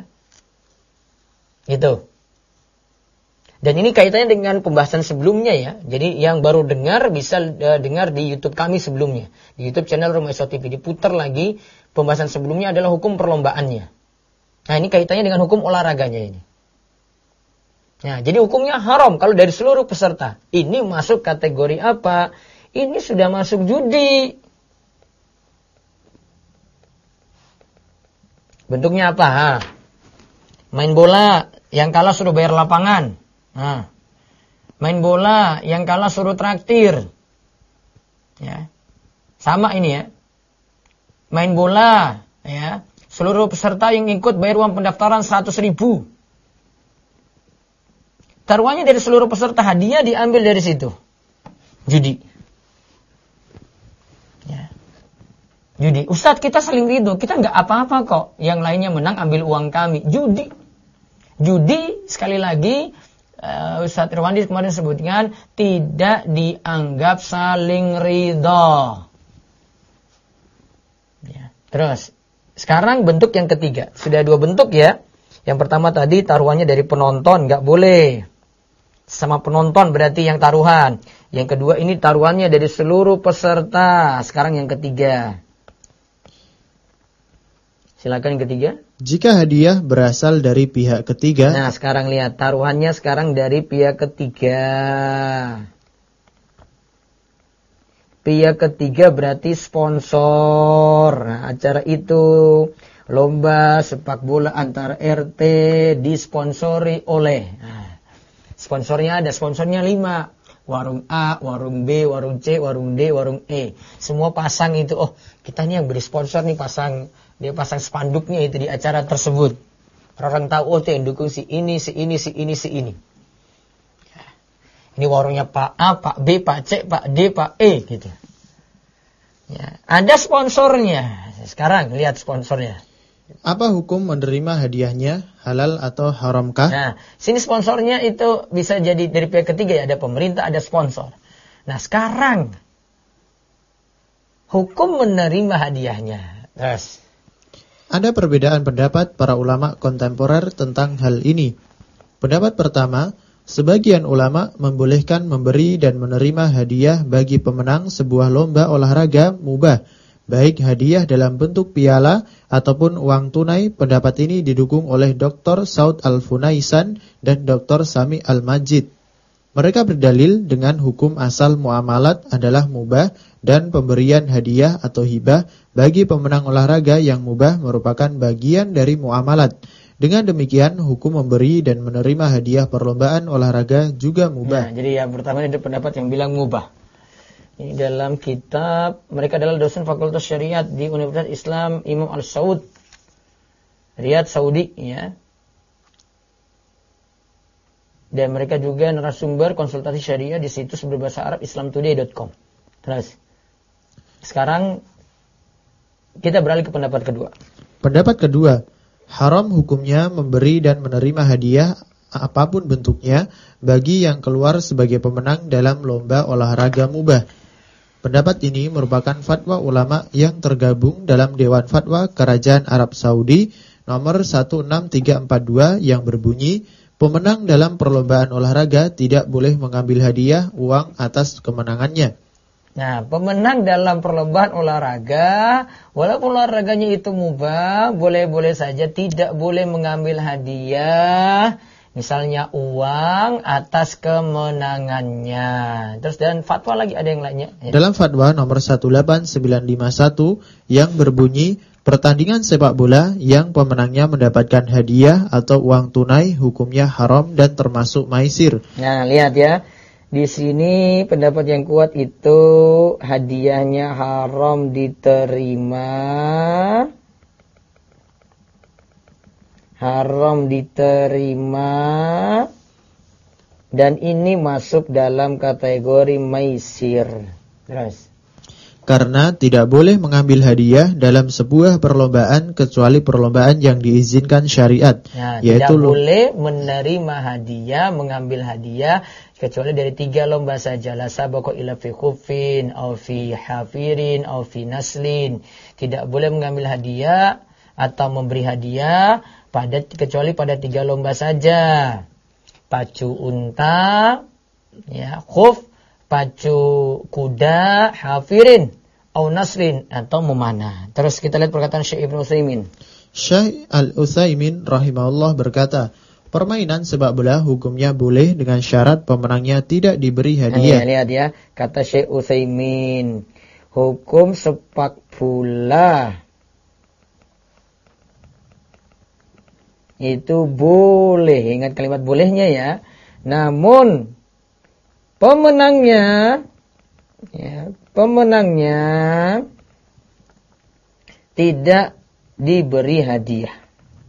Itu. Dan ini kaitannya dengan pembahasan sebelumnya ya. Jadi yang baru dengar bisa dengar di YouTube kami sebelumnya. Di YouTube channel Rumah Islam TV. Diputar lagi pembahasan sebelumnya adalah hukum perlombaannya. Nah ini kaitannya dengan hukum olahraganya ini. Nah jadi hukumnya haram kalau dari seluruh peserta. Ini masuk kategori apa? Ini sudah masuk judi. Bentuknya apa? Main bola yang kalah suruh bayar lapangan. Nah, main bola yang kalah suruh traktir. Ya. Sama ini ya. Main bola ya, seluruh peserta yang ikut bayar uang pendaftaran 100.000. Taruhannya dari seluruh peserta, hadiah diambil dari situ. Judi. Ya. Judi. Ustadz, kita saling ridho, kita nggak apa-apa kok. Yang lainnya menang, ambil uang kami. Judi. Judi sekali lagi Ustadz Irwandi kemarin sebutkan tidak dianggap saling ridho. Ya. Terus sekarang bentuk yang ketiga. Sudah 2 bentuk ya. Yang pertama tadi taruhannya dari penonton, nggak boleh. Sama penonton berarti yang taruhan. Yang kedua ini taruhannya dari seluruh peserta. Sekarang yang ketiga. Silakan yang ketiga. Jika hadiah berasal dari pihak ketiga. Nah, sekarang lihat taruhannya sekarang dari pihak ketiga. Pihak ketiga berarti sponsor. Nah, acara itu lomba sepak bola antar RT disponsori oleh. Nah, sponsornya ada, sponsornya 5. Warung A, warung B, warung C, warung D, warung E. Semua pasang itu. Oh, kita nih yang beri sponsor nih pasang. Dia pasang spanduknya itu di acara tersebut. Orang tahu, oh itu yang dukung si ini, si ini, si ini, si ini. Ini warungnya Pak A, Pak B, Pak C, Pak D, Pak E gitu. Ya, ada sponsornya. Sekarang lihat sponsornya. Apa hukum menerima hadiahnya, halal atau haramkah? Nah, sini sponsornya itu bisa jadi dari pihak ketiga ya, ada pemerintah, ada sponsor. Nah, sekarang hukum menerima hadiahnya. Terus ada perbedaan pendapat para ulama kontemporer tentang hal ini. Pendapat pertama, sebagian ulama membolehkan memberi dan menerima hadiah bagi pemenang sebuah lomba olahraga mubah, baik hadiah dalam bentuk piala ataupun uang tunai. Pendapat ini didukung oleh Dr. Saud Al-Funaisan dan Dr. Sami Al-Majid. Mereka berdalil dengan hukum asal muamalat adalah mubah dan pemberian hadiah atau hibah bagi pemenang olahraga yang mubah merupakan bagian dari muamalat. Dengan demikian, hukum memberi dan menerima hadiah perlombaan olahraga juga mubah. Nah, jadi yang pertama ada pendapat yang bilang mubah. Ini dalam kitab, mereka adalah dosen Fakultas Syariat di Universitas Islam Imam Al-Saud, Riyadh, Saudi, ya. Dan mereka juga narasumber konsultasi syariah di situs berbahasa Arab islamtoday.com. Terus, sekarang kita beralih ke pendapat kedua. Pendapat kedua, Haram hukumnya memberi dan menerima hadiah apapun bentuknya bagi yang keluar sebagai pemenang dalam lomba olahraga mubah. Pendapat ini merupakan fatwa ulama yang tergabung dalam Dewan Fatwa Kerajaan Arab Saudi nomor 16342 yang berbunyi, pemenang dalam perlombaan olahraga tidak boleh mengambil hadiah uang atas kemenangannya. Nah, pemenang dalam perlombaan olahraga, walaupun olahraganya itu mubah, boleh-boleh saja tidak boleh mengambil hadiah, misalnya uang atas kemenangannya. Terus dan fatwa lagi ada yang lainnya. Ya. Dalam fatwa nomor 18951 yang berbunyi, pertandingan sepak bola yang pemenangnya mendapatkan hadiah atau uang tunai hukumnya haram dan termasuk maisir. Nah, lihat ya. Di sini pendapat yang kuat itu hadiahnya haram diterima. Haram diterima. Dan ini masuk dalam kategori maisir. Terus. Karena tidak boleh mengambil hadiah dalam sebuah perlombaan kecuali perlombaan yang diizinkan syariat. Nah, yaitu tidak boleh menerima hadiah, mengambil hadiah kecuali dari 3 lomba saja. La sabaqa ila fi khuffin aw fi hafirin aw fi naslin. Tidak boleh mengambil hadiah atau memberi hadiah kecuali pada 3 lomba saja. Pacu unta, ya, khuf, pacu kuda, hafirin, au naslin, atau memanah. Terus kita lihat perkataan Syekh Ibnu Utsaimin. Syekh Al-Utsaimin rahimahullah berkata, permainan sepak bola hukumnya boleh dengan syarat pemenangnya tidak diberi hadiah. Lihat ya, kata Syekh Utsaimin, hukum sepak bola itu boleh, ingat kalimat bolehnya ya. Namun pemenangnya tidak diberi hadiah.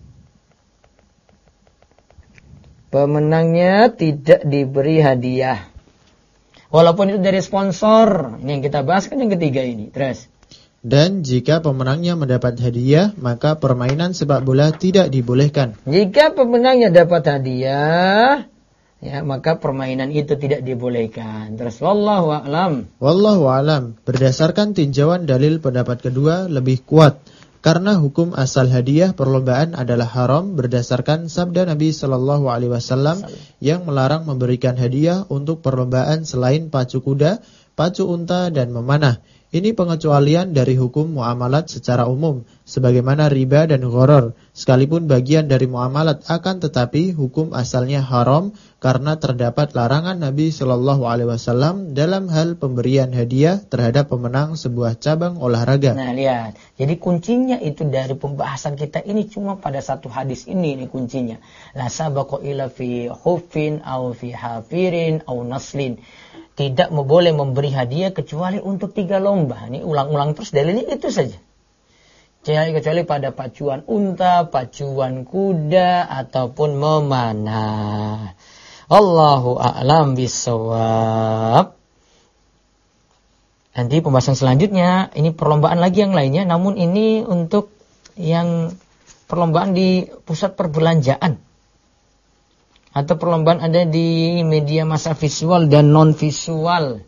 Pemenangnya tidak diberi hadiah. Walaupun itu dari sponsor. Ini yang kita bahas kan yang ketiga ini. Terus. Dan jika pemenangnya mendapat hadiah, maka permainan sepak bola tidak dibolehkan. Jika pemenangnya dapat hadiah, ya, maka permainan itu tidak dibolehkan. Terus wallahu a'lam. Wallahu a'lam. Berdasarkan tinjauan dalil pendapat kedua lebih kuat karena hukum asal hadiah perlombaan adalah haram berdasarkan sabda Nabi sallallahu alaihi wasallam yang melarang memberikan hadiah untuk perlombaan selain pacu kuda, pacu unta dan memanah. Ini pengecualian dari hukum muamalat secara umum, sebagaimana riba dan gharar, sekalipun bagian dari muamalat akan tetapi hukum asalnya haram karena terdapat larangan Nabi Shallallahu Alaihi Wasallam dalam hal pemberian hadiah terhadap pemenang sebuah cabang olahraga. Nah lihat, jadi kuncinya itu dari pembahasan kita ini cuma pada satu hadis ini kuncinya. La sabaqa ila fi khuffin au fi hafirin au naslin. Tidak boleh memberi hadiah kecuali untuk 3 lomba. Ini ulang-ulang terus dalilnya itu saja. Kecuali pada pacuan unta, pacuan kuda, ataupun memanah. Allahu a'lam bishawab. Nanti pembahasan selanjutnya, ini perlombaan lagi yang lainnya. Namun ini untuk yang perlombaan di pusat perbelanjaan. Atau perlombaan ada di media massa visual dan non-visual.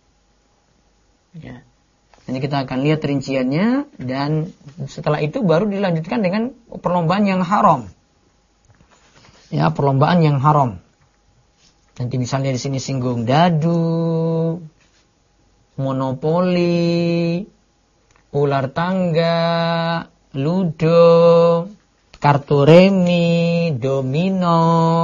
Ya. Nanti kita akan lihat rinciannya. Dan setelah itu baru dilanjutkan dengan perlombaan yang haram. Ya, perlombaan yang haram. Nanti misalnya di sini singgung dadu, monopoli, ular tangga, ludo, kartu remi, domino,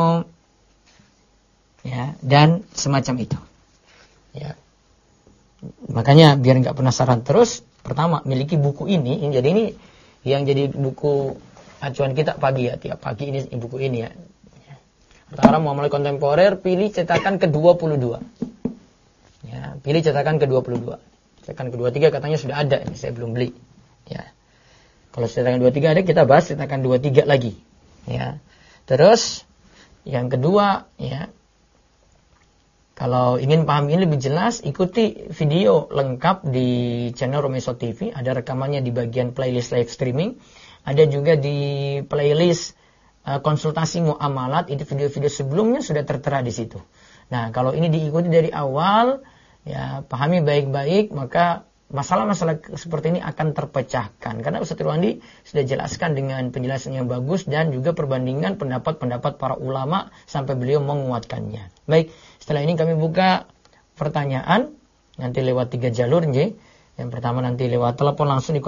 ya, dan semacam itu. Ya. Makanya biar nggak penasaran terus, pertama miliki buku ini. Jadi ini yang jadi buku acuan kita pagi ya, tiap pagi ini buku ini ya. Pertama muamalah kontemporer, pilih cetakan ke-22. Ya, pilih cetakan ke-22. Cetakan ke-23 katanya sudah ada, ini saya belum beli. Ya. Kalau cetakan 23 ada, kita bahas cetakan 23 lagi. Ya. Terus yang kedua, ya, kalau ingin paham ini lebih jelas, ikuti video lengkap di channel Romeso TV. Ada rekamannya di bagian playlist live streaming. ada juga di playlist konsultasi muamalat, itu video-video sebelumnya sudah tertera di situ. Nah, kalau ini diikuti dari awal, ya pahami baik-baik, maka masalah-masalah seperti ini akan terpecahkan. Karena Ustaz Irwandi sudah jelaskan dengan penjelasan yang bagus dan juga perbandingan pendapat-pendapat para ulama sampai beliau menguatkannya. Baik, setelah ini kami buka pertanyaan, nanti lewat 3 jalur, nggih. Yang pertama nanti lewat telepon langsung di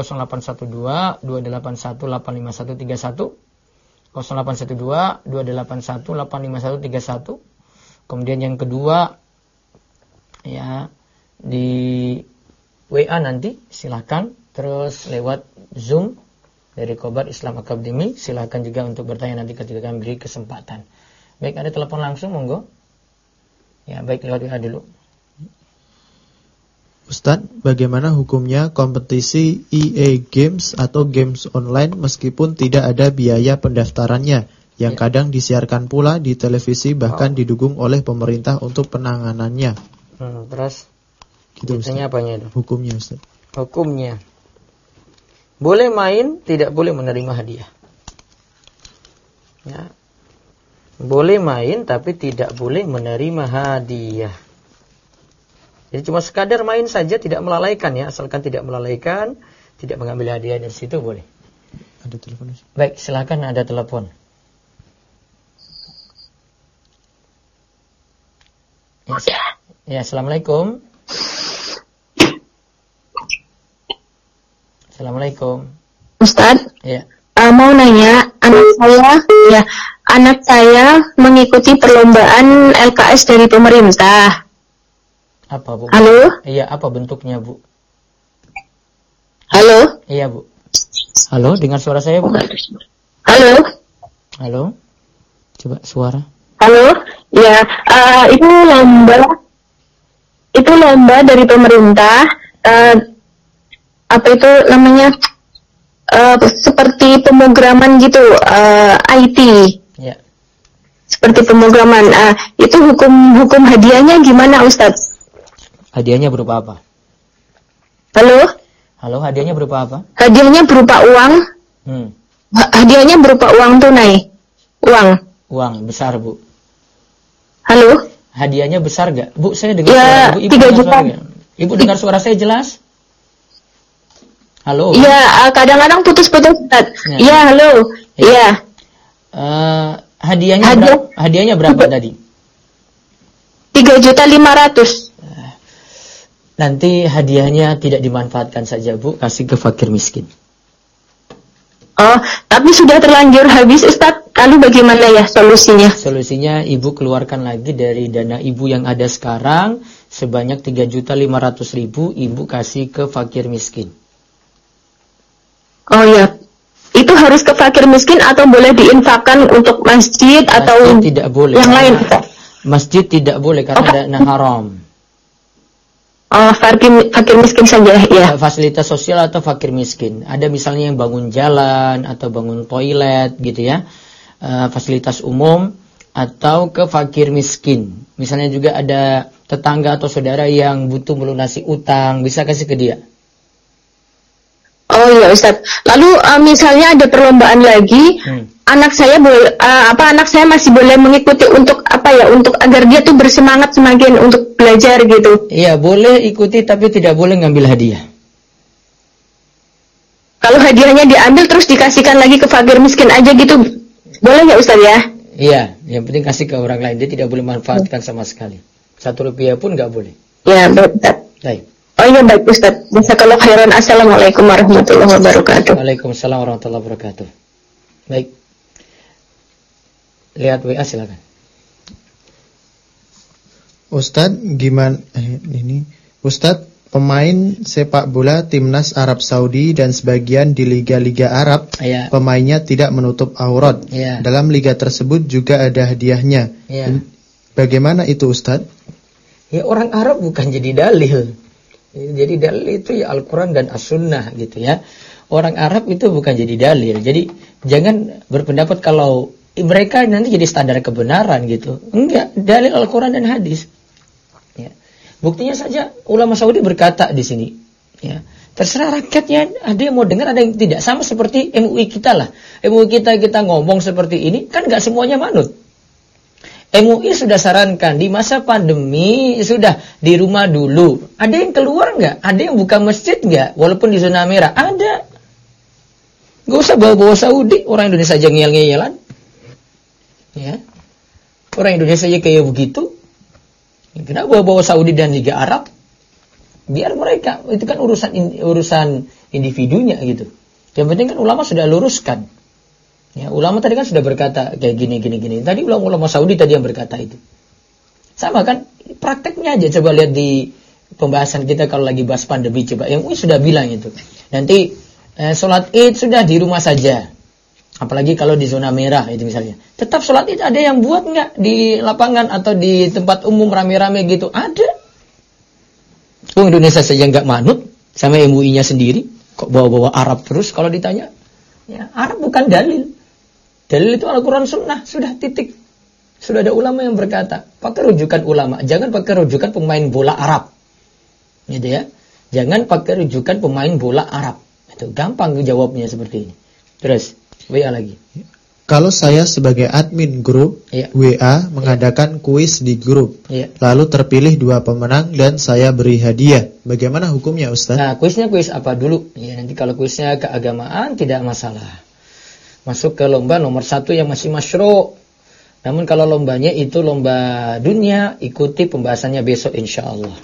0812-281-85131, 0812-281-85131. Kemudian yang kedua, ya, di WA nanti silakan, terus lewat Zoom dari Khobar Islam Academy silakan juga untuk bertanya nanti ketika kami beri kesempatan. Baik, ada telepon langsung, monggo. Ya, baik, lewat WA dulu. Ustadz, bagaimana hukumnya kompetisi EA Games atau games online meskipun tidak ada biaya pendaftarannya, yang kadang disiarkan pula di televisi bahkan didukung oleh pemerintah untuk penanganannya? Terus Gitu, biasanya apanya itu? Hukumnya, Ustaz. Hukumnya boleh main, tidak boleh menerima hadiah. Ya. Boleh main tapi tidak boleh menerima hadiah. Jadi cuma sekadar main saja, tidak melalaikan ya, asalkan tidak melalaikan, tidak mengambil hadiah dari situ boleh. Ada telepon. Baik, silakan, ada telepon. Ya, Assalamualaikum. Assalamualaikum. Ustadz, Ya. Mau nanya, anak saya mengikuti perlombaan LKS dari pemerintah. Apa, Bu? Halo? Iya, apa bentuknya, Bu? Halo? Iya, Bu. Halo, dengar suara saya, Bu? Halo? Halo? Coba suara. Halo? Ya, itu lomba dari pemerintah. Apa itu namanya? Seperti pemrograman gitu, IT. Ya. Seperti pemrograman. Itu hukum hadiahnya gimana, Ustadz? Hadiahnya berupa apa? Halo? Halo, hadiahnya berupa apa? Hadiahnya berupa uang. Hadiahnya berupa uang tunai. Uang besar, Bu. Halo? Hadiahnya besar gak? Bu, saya dengar Ya, suara Ibu. 3 juta. Ibu dengar suara saya jelas? Halo? Iya, kadang-kadang putus-putus, Ustaz. Iya, halo. Iya. Hadiahnya berapa tadi? 3.500.000. Nanti hadiahnya tidak dimanfaatkan saja, Bu, kasih ke fakir miskin. Oh, tapi sudah terlanjur habis, Ustaz. Lalu bagaimana ya solusinya? Solusinya Ibu keluarkan lagi dari dana Ibu yang ada sekarang sebanyak 3.500.000 Ibu kasih ke fakir miskin. Oh ya. Itu harus ke fakir miskin atau boleh diinfakkan untuk masjid atau tidak boleh, yang lain? Masjid tidak boleh karena dana haram. Oh, fakir miskin saja ya. Fasilitas sosial atau fakir miskin. Ada misalnya yang bangun jalan atau bangun toilet gitu ya. Fasilitas umum atau ke fakir miskin. Misalnya juga ada tetangga atau saudara yang butuh melunasi utang, bisa kasih ke dia. Oh iya, Ustaz. Lalu misalnya ada perlombaan lagi, anak saya masih boleh mengikuti untuk untuk agar dia tuh bersemangat semakin untuk belajar gitu. Iya, boleh ikuti tapi tidak boleh ngambil hadiah. Kalau hadiahnya diambil terus dikasihkan lagi ke fakir miskin aja gitu, boleh nggak, Ustaz ya? Iya, yang penting kasih ke orang lain, dia tidak boleh manfaatkan sama sekali. 1 rupiah pun nggak boleh. Ya, baik, Ustaz. Baik. Oh iya, baik, Ustaz. Jazakallahu khairan. Assalamualaikum warahmatullahi wabarakatuh. Waalaikumsalam warahmatullahi wabarakatuh. Baik. Lihat WA silakan. Ustadz, Ustadz, pemain sepak bola timnas Arab Saudi dan sebagian di liga-liga Arab, pemainnya tidak menutup aurat. Dalam liga tersebut juga ada hadiahnya. Bagaimana itu, Ustadz? Ya, orang Arab bukan jadi dalil. Jadi dalil itu ya Al-Quran dan As-Sunnah gitu ya. Orang Arab itu bukan jadi dalil. Jadi jangan berpendapat kalau mereka nanti jadi standar kebenaran gitu. Enggak, dalil Al-Quran dan hadis. Ya. Buktinya saja ulama Saudi berkata di sini. Ya. Terserah rakyatnya, ada yang mau dengar, ada yang tidak. Sama seperti MUI kita lah. MUI kita ngomong seperti ini, kan nggak semuanya manut. MUI sudah sarankan, di masa pandemi, sudah di rumah dulu. Ada yang keluar nggak? Ada yang buka masjid nggak? Walaupun di zona merah, ada. Nggak usah bawa-bawa Saudi, orang Indonesia aja ngeyel-ngeyelan. Ya. Orang Indonesia aja kayak begitu. Kenapa bawa-bawa Saudi dan Liga Arab? Biar mereka, itu kan urusan individunya gitu. Yang penting kan ulama sudah luruskan. Ya, ulama tadi kan sudah berkata kayak gini. Tadi ulama Saudi tadi yang berkata itu. Sama kan, prakteknya aja coba lihat di pembahasan kita kalau lagi bahas pandemi coba. Yang sudah bilang itu. Nanti sholat Id sudah di rumah saja. Apalagi kalau di zona merah itu misalnya. Tetap sholat Id ada yang buat nggak di lapangan atau di tempat umum rame-rame gitu? Ada. Indonesia saja nggak manut sama MUI-nya sendiri, kok bawa-bawa Arab terus kalau ditanya. Ya, Arab bukan dalil. Dalil itu Al-Quran Sunnah, sudah titik. Sudah ada ulama yang berkata, pakai rujukan ulama, jangan pakai rujukan pemain bola Arab. Gitu ya. Jangan pakai rujukan pemain bola Arab. Itu gampang jawabnya seperti ini. Terus, WA lagi. Kalau saya sebagai admin grup WA mengadakan kuis di grup, lalu terpilih 2 pemenang dan saya beri hadiah, bagaimana hukumnya Ustaz? Nah, kuisnya kuis apa dulu? Ya, nanti kalau kuisnya keagamaan tidak masalah. Masuk ke lomba nomor 1 yang masih masyru'. Namun kalau lombanya itu lomba dunia, ikuti pembahasannya besok insyaallah.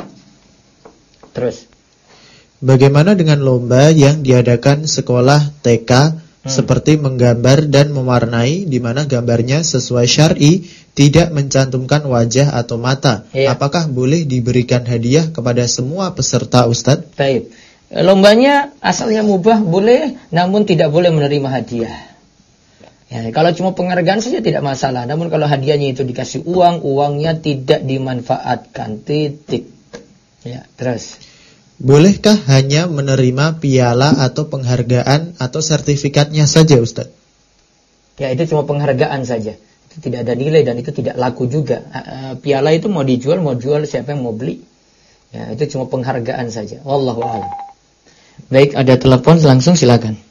Terus. Bagaimana dengan lomba yang diadakan sekolah TK? Seperti menggambar dan mewarnai, di mana gambarnya sesuai syar'i, tidak mencantumkan wajah atau mata. Apakah boleh diberikan hadiah kepada semua peserta Ustadz? Baik. Lombanya asalnya mubah boleh, namun tidak boleh menerima hadiah. Ya, kalau cuma penghargaan saja tidak masalah. Namun kalau hadiahnya itu dikasih uang, uangnya tidak dimanfaatkan. Titik. Ya, terus. Bolehkah hanya menerima piala atau penghargaan atau sertifikatnya saja Ustaz? Ya, itu cuma penghargaan saja. Itu tidak ada nilai dan itu tidak laku juga. Piala itu mau dijual, mau jual, siapa yang mau beli. Ya, itu cuma penghargaan saja. Wallahu a'lam. Baik, ada telepon, langsung silakan.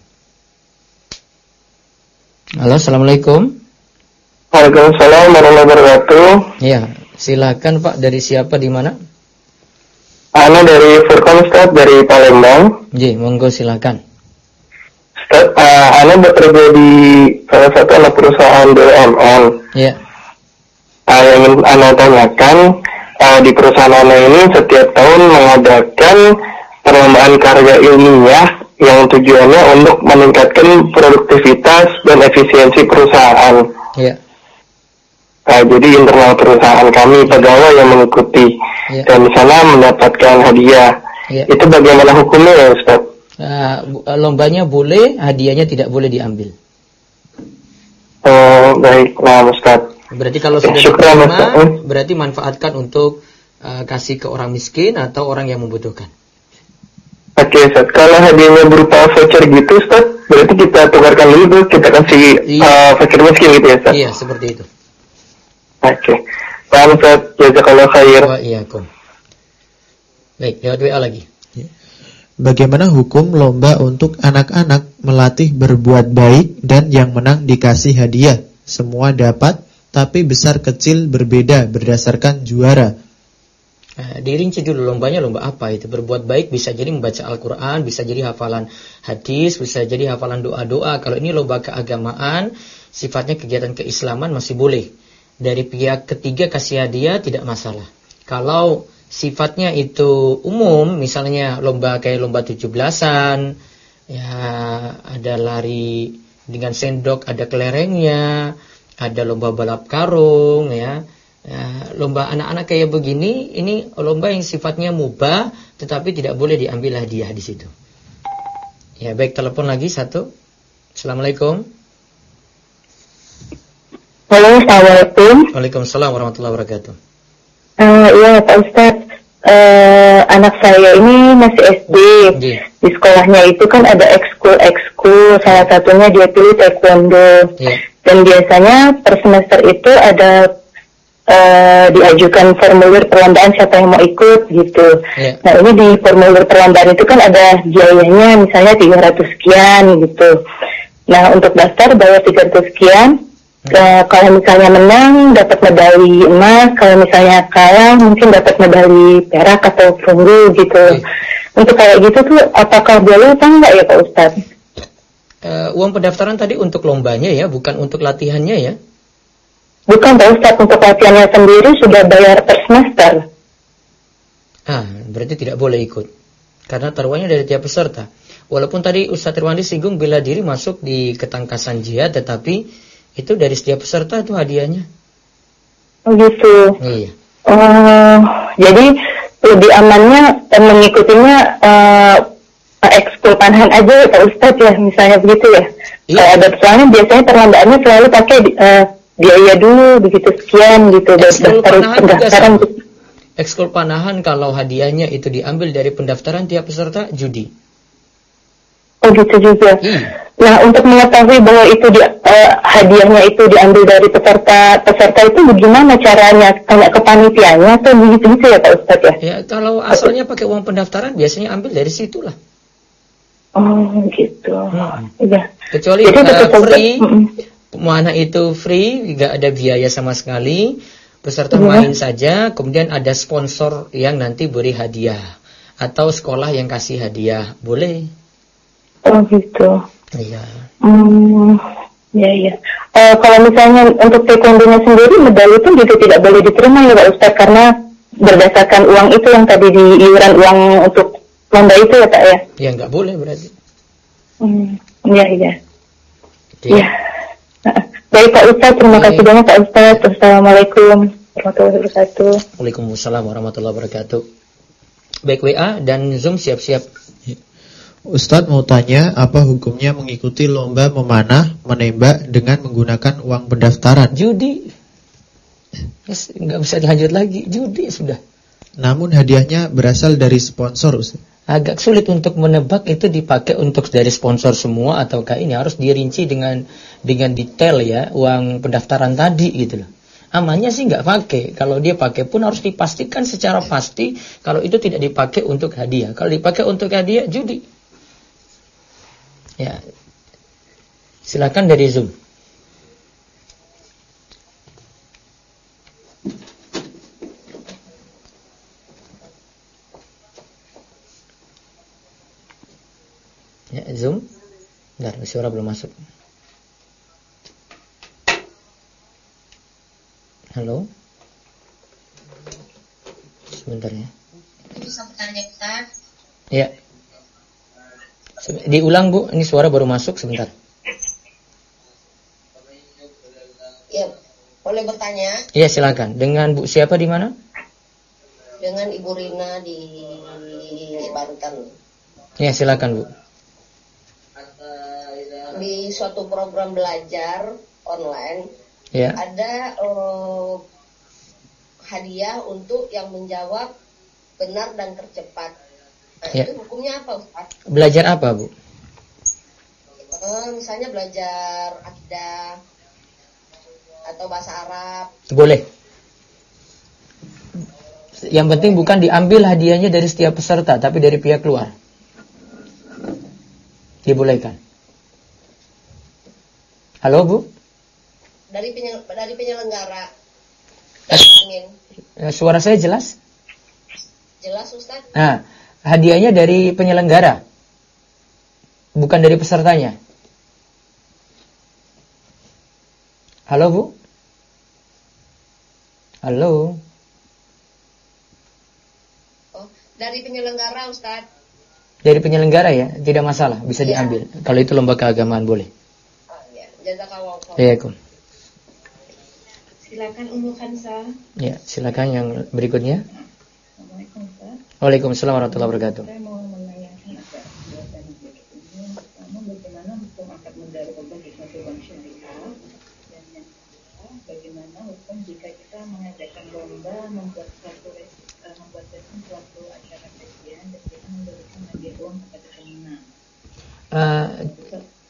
Halo, Assalamualaikum. Waalaikumsalam warahmatullahi wabarakatuh. Ya, silakan Pak, dari siapa, di mana? Ana dari Furqan Ustaz, dari Palembang. Ji, monggo silakan. Ustaz, Ana bekerja di salah satu anak perusahaan BUMN. Iya. Yang ingin Ana tanyakan, di perusahaan Ana ini setiap tahun mengadakan perlombaan karya ilmiah yang tujuannya untuk meningkatkan produktivitas dan efisiensi perusahaan. Iya. Jadi internal perusahaan kami pegawai yang mengikuti dan di sana mendapatkan hadiah. Itu bagaimana hukumnya ya Ustaz? Lombanya boleh, hadiahnya tidak boleh diambil. Oh baik, nah Ustaz. Berarti kalau sudah diterima, berarti manfaatkan untuk kasih ke orang miskin atau orang yang membutuhkan. Oke Ustaz, kalau hadiahnya berupa voucher gitu Ustaz, berarti kita tukarkan dulu, kita kasih voucher miskin gitu ya Ustaz? Iya, seperti itu. Oke. Paham Ustaz, jazakallahu khair. Wa iyyakum. Baik, lewat WA lagi. Bagaimana hukum lomba untuk anak-anak melatih berbuat baik dan yang menang dikasih hadiah? Semua dapat, tapi besar kecil berbeda berdasarkan juara. Dirinci dulu lombanya, lomba apa itu? Berbuat baik bisa jadi membaca Al-Quran, bisa jadi hafalan hadis, bisa jadi hafalan doa-doa. Kalau ini lomba keagamaan, sifatnya kegiatan keislaman masih boleh. Dari pihak ketiga kasih hadiah tidak masalah. Kalau sifatnya itu umum, misalnya lomba kayak lomba 17-an, ya ada lari dengan sendok, ada kelerengnya, ada lomba balap karung, ya. Lomba anak-anak kayak begini, ini lomba yang sifatnya mubah, tetapi tidak boleh diambil hadiah di situ. Ya, baik, telepon lagi satu. Assalamualaikum. Halo, Assalamualaikum. Waalaikumsalam warahmatullahi wabarakatuh. Iya Pak Ustadz, anak saya ini masih SD. Di sekolahnya itu kan ada ekskul, salah satunya dia pilih taekwondo. Dan biasanya per semester itu ada diajukan formulir perlombaan siapa yang mau ikut gitu. Nah ini di formulir perlombaan itu kan ada biayanya misalnya 300 sekian gitu. Nah untuk daftar bayar 300 sekian. Kalau misalnya menang dapat medali emas, kalau misalnya kalah mungkin dapat medali perak atau perunggu gitu. Untuk kayak gitu tuh apakah boleh atau enggak ya Pak Ustadz? Uang pendaftaran tadi untuk lombanya ya, bukan untuk latihannya ya? Bukan Pak Ustadz, untuk latihannya sendiri sudah bayar per semester. Berarti tidak boleh ikut. Karena taruhannya dari tiap peserta. Walaupun tadi Ustadz Irwandi singgung bela diri masuk di ketangkasan jihad, tetapi itu dari setiap peserta itu hadiahnya. Oh gitu. Iya. Jadi lebih amannya mengikutinya ekskul Panahan aja Pak Ustadz ya, misalnya begitu ya. Kalau ada soalnya biasanya perlombaannya selalu pakai biaya dulu begitu sekian gitu. Pendaftaran. Ekskul Panahan kalau hadiahnya itu diambil dari pendaftaran tiap peserta judi. Oh gitu juga. Nah untuk mengetahui bahwa itu hadiahnya itu diambil dari peserta itu bagaimana caranya? Tanya ke panitianya atau begitu ya Pak Ustadz ya? Ya kalau asalnya pakai uang pendaftaran biasanya ambil dari situlah. Oh gitu. Iya. Kecuali free, mana itu free, nggak ada biaya sama sekali, peserta main saja, kemudian ada sponsor yang nanti beri hadiah atau sekolah yang kasih hadiah, boleh. Oh gitu. Iya. Ya. Kalau misalnya untuk taekwondonya sendiri medali itu juga tidak boleh diterima ya Pak Ustadz karena berdasarkan uang itu yang tadi di iuran uang untuk lomba itu ya Pak ya? Ya nggak boleh berarti. Iya. Ya. Baik Pak Ustadz, terima kasih banyak Pak Ustadz. Assalamualaikum warahmatullahi wabarakatuh. Waalaikumsalam warahmatullahi wabarakatuh. Baik, WA dan Zoom siap-siap. Ustadz mau tanya, apa hukumnya mengikuti lomba memanah, menembak dengan menggunakan uang pendaftaran? Judi. Nggak bisa dilanjut lagi, judi sudah. Namun hadiahnya berasal dari sponsor, Ustaz. Agak sulit untuk menebak itu dipakai untuk dari sponsor semua ataukah ini harus dirinci dengan detail ya uang pendaftaran tadi gitu loh. Amannya sih nggak pakai. Kalau dia pakai pun harus dipastikan secara pasti kalau itu tidak dipakai untuk hadiah. Kalau dipakai untuk hadiah judi. Ya. Silakan dari Zoom. Ya, Zoom. Bentar, suara belum masuk. Halo. Sebentar ya. Bisa bertanya Ustaz? Ya. Diulang Bu, ini suara baru masuk sebentar. Ya, boleh bertanya? Iya, silakan. Dengan Bu siapa di mana? Dengan Ibu Rina di Banten. Ya, silakan Bu. Di suatu program belajar online ya. Ada hadiah untuk yang menjawab benar dan tercepat. Nah, ya. Itu hukumnya apa Ustaz? Belajar apa Bu? Misalnya belajar akidah atau bahasa Arab. Boleh. Yang penting bukan diambil hadiahnya dari setiap peserta, tapi dari pihak luar. Dibolehkan. Halo Bu? Dari penyelenggara. Suara saya jelas? Jelas Ustaz? Nah, hadiahnya dari penyelenggara, bukan dari pesertanya. Halo Bu? Halo? Oh, dari penyelenggara Ustaz. Dari penyelenggara ya, tidak masalah, bisa diambil. Kalau itu lomba keagamaan boleh. Assalamualaikum. Silakan Ummu Khansa. Ya, silakan yang berikutnya. Assalamualaikum Ustaz. Waalaikumsalam warahmatullahi wabarakatuh. Saya mau menanyakan agak dan sedikit ini. Pertama, bagaimana hukum akad mudarobah di suatu bank syariah? Dan yang kedua, bagaimana hukum jika kita mengadakan lomba membuat suatu acara kajian dan kita memberikan hadiah uang kepada pemenang?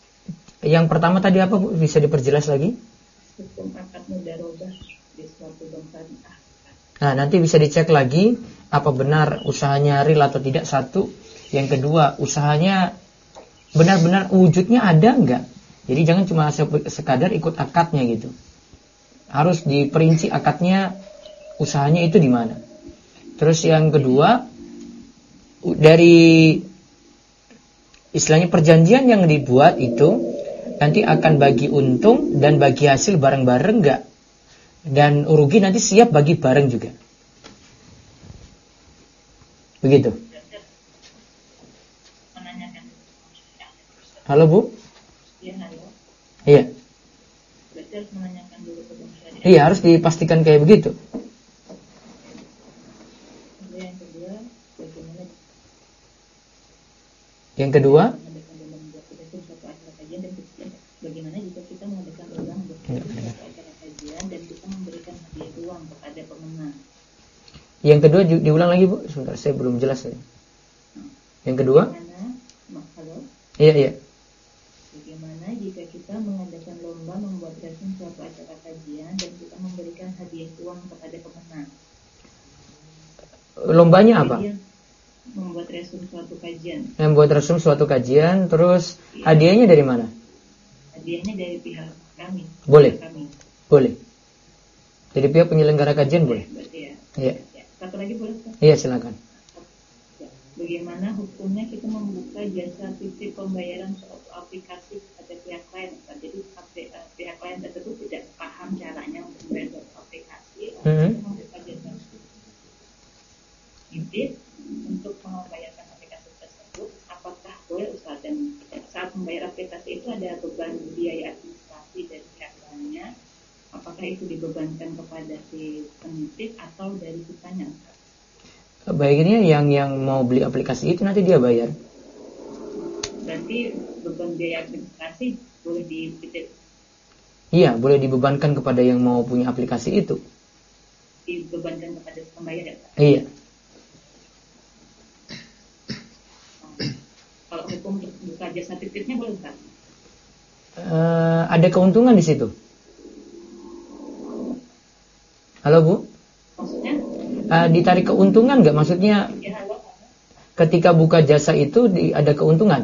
Yang pertama tadi apa Bu? Bisa diperjelas lagi? Hukum akad mudarobah di suatu bank hukum syariah. Nah, nanti bisa dicek lagi apa benar usahanya real atau tidak, satu. Yang kedua, usahanya benar-benar wujudnya ada enggak. Jadi jangan cuma sekadar ikut akadnya gitu. Harus diperinci akadnya, usahanya itu di mana. Terus yang kedua, dari istilahnya perjanjian yang dibuat itu nanti akan bagi untung dan bagi hasil bareng-bareng enggak. Dan rugi nanti siap bagi bareng juga. Begitu. Halo Bu? Iya, halo. Iya. Berarti harus menanyakan dulu ke Bang Syariah. Iya, harus dipastikan kayak begitu. Yang kedua, bagaimana Yang kedua, bagaimana jika kita mengadakan lomba membuat suatu acara kajian dan kita memberikan hadiah uang kepada pemenang. yang kedua diulang lagi Bu, sebentar saya belum jelas ya. Yang kedua? Halo? Iya. Bagaimana jika kita mengadakan lomba membuat resume suatu acara kajian dan kita memberikan hadiah uang kepada pemenang? Lombanya apa? Membuat resume suatu kajian. Membuat resume suatu kajian, terus hadiahnya dari mana? Hadiahnya dari pihak kami. Boleh. Kami. Boleh. Dari pihak penyelenggara kajian boleh. Berarti ya. Iya. Satu lagi boleh Pak? Iya, silakan. Bagaimana hukumnya kita membuka jasa titip pembayaran suatu aplikasi pada pihak lain? Jadi pihak lain tersebut tidak paham caranya untuk membayar suatu aplikasi, kita membuka jasa titip untuk membayarkan aplikasi tersebut. Apakah boleh Ustaz? Dan saat membayar aplikasi itu ada beban biaya administrasi dari pihak lainnya? Apakah itu dibebankan kepada si penitip atau dari kitanya Ustaz? Baiknya yang mau beli aplikasi itu nanti dia bayar. Berarti beban biaya administrasi boleh dititip? Iya, boleh dibebankan kepada yang mau punya aplikasi itu. Dibebankan kepada pembayar ya Pak? Iya. Kalau hukum untuk buka jasa titipnya boleh Pak? Ada keuntungan di situ. Halo Bu? Maksudnya? Ditarik keuntungan nggak? Maksudnya Ya, halo. ketika buka jasa itu ada keuntungan?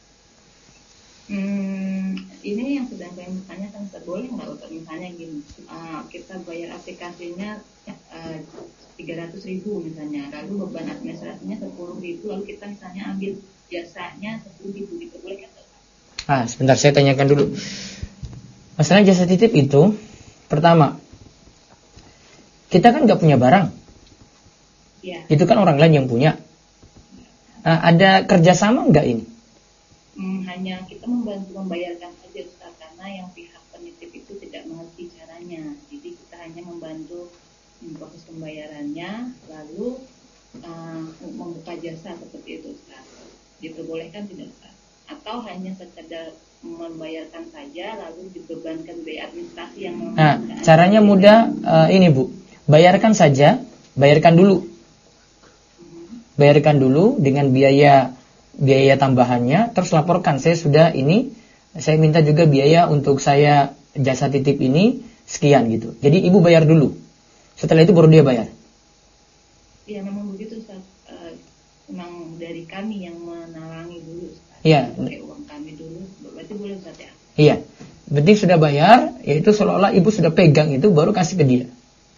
Ini yang sedang saya tanyakan, boleh nggak untuk misalnya gini, kita bayar aplikasinya 300.000 misalnya, lalu beban administrasinya 10.000, lalu kita misalnya ambil jasanya 10.000 gitu, boleh nggak? Sebentar saya tanyakan dulu. Masalah jasa titip itu, pertama, kita kan nggak punya barang. Ya. Itu kan orang lain yang punya. Ada kerjasama nggak ini? Hanya kita membantu membayarkan saja Ustaz, karena yang pihak penitip itu tidak mengerti caranya. Jadi kita hanya membantu proses pembayarannya, lalu membuka jasa seperti itu Ustaz. Diperbolehkan tidak Ustaz? Atau hanya sekedar membayarkan saja lalu dibebankan biaya administrasi yang caranya mudah, ini Bu. Bayarkan saja, bayarkan dulu. Bayarkan dulu dengan biaya tambahannya, terus laporkan saya sudah ini, saya minta juga biaya untuk saya jasa titip ini sekian gitu. Jadi ibu bayar dulu. Setelah itu baru dia bayar. Iya, memang begitu Ustaz. Memang dari kami yang menalangi dulu Ustaz. Iya. Pakai uang kami dulu. Berarti boleh Ustaz ya? Iya. Berarti sudah bayar, yaitu seolah-olah ibu sudah pegang itu baru kasih ke dia.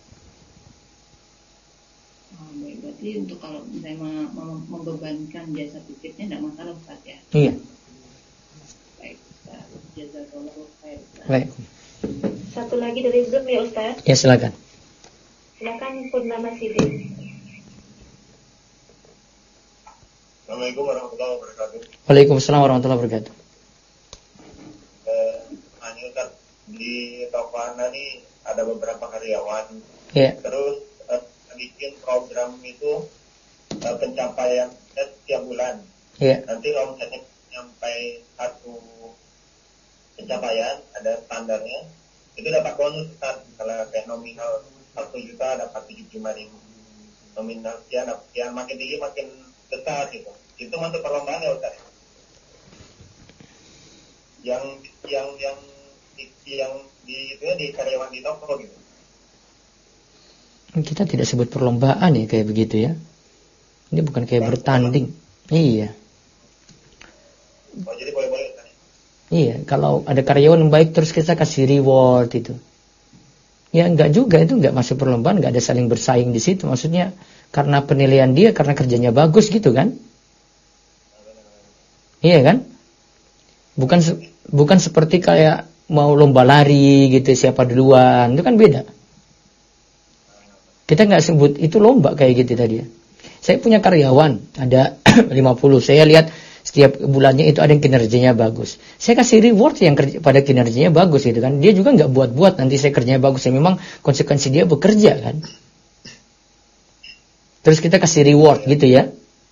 Berarti untuk kalau misalnya membebankan jasa titipnya tidak masalah Ustaz ya? Iya. Baik Ustaz, jazakallahu khair Ustaz. Baik. Satu lagi dari Zoom ya Ustaz. Ya silakan. Silakan Purnama Sidin. Assalamualaikum warahmatullahi wabarakatuh. Waalaikumsalam warahmatullahi wabarakatuh. Ustaz, di toko Anda nih ada beberapa karyawan. Iya. Terus bikin program itu pencapaian setiap bulan. Iya. Nanti kalau misalnya sampai satu pencapaian ada standarnya, itu dapat bonus Ustaz. Kalau kayak nominal 1 juta dapat 75.000. Nominal sekian makin tinggi makin besar gitu. Itu masuk perlombaan ya Ustaz. Yang di itu di karyawan di toko gitu. Kita tidak sebut perlombaan ya kayak begitu ya. Ini bukan kayak bertanding. Iya. Oh, jadi boleh-boleh kan? Iya, kalau ada karyawan yang baik terus kita kasih reward itu. Ya enggak juga, itu enggak masuk perlombaan, enggak ada saling bersaing di situ. Maksudnya karena penilaian dia, karena kerjanya bagus gitu kan? Iya kan? Bukan seperti kayak mau lomba lari gitu, siapa duluan, itu kan beda. Kita enggak sebut itu lomba kayak gitu tadi ya. Saya punya karyawan, ada 50, saya lihat setiap bulannya itu ada yang kinerjanya bagus. Saya kasih reward yang pada kinerjanya bagus gitu kan. Dia juga nggak buat-buat nanti saya kerjanya bagus. Ya memang konsekuensi dia bekerja kan. Terus kita kasih reward gitu ya.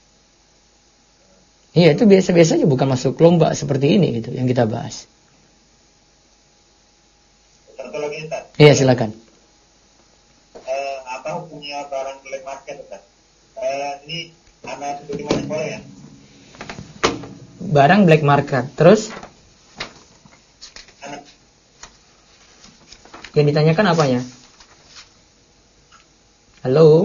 Iya, itu biasa-biasa aja, bukan masuk lomba seperti ini gitu yang kita bahas. Satu lagi Ustaz. Iya, silakan. Apa hukumnya barang black market Ustaz? Ini anak itu di mana Korea ya? Barang black market. Terus yang ditanyakan apanya? Halo.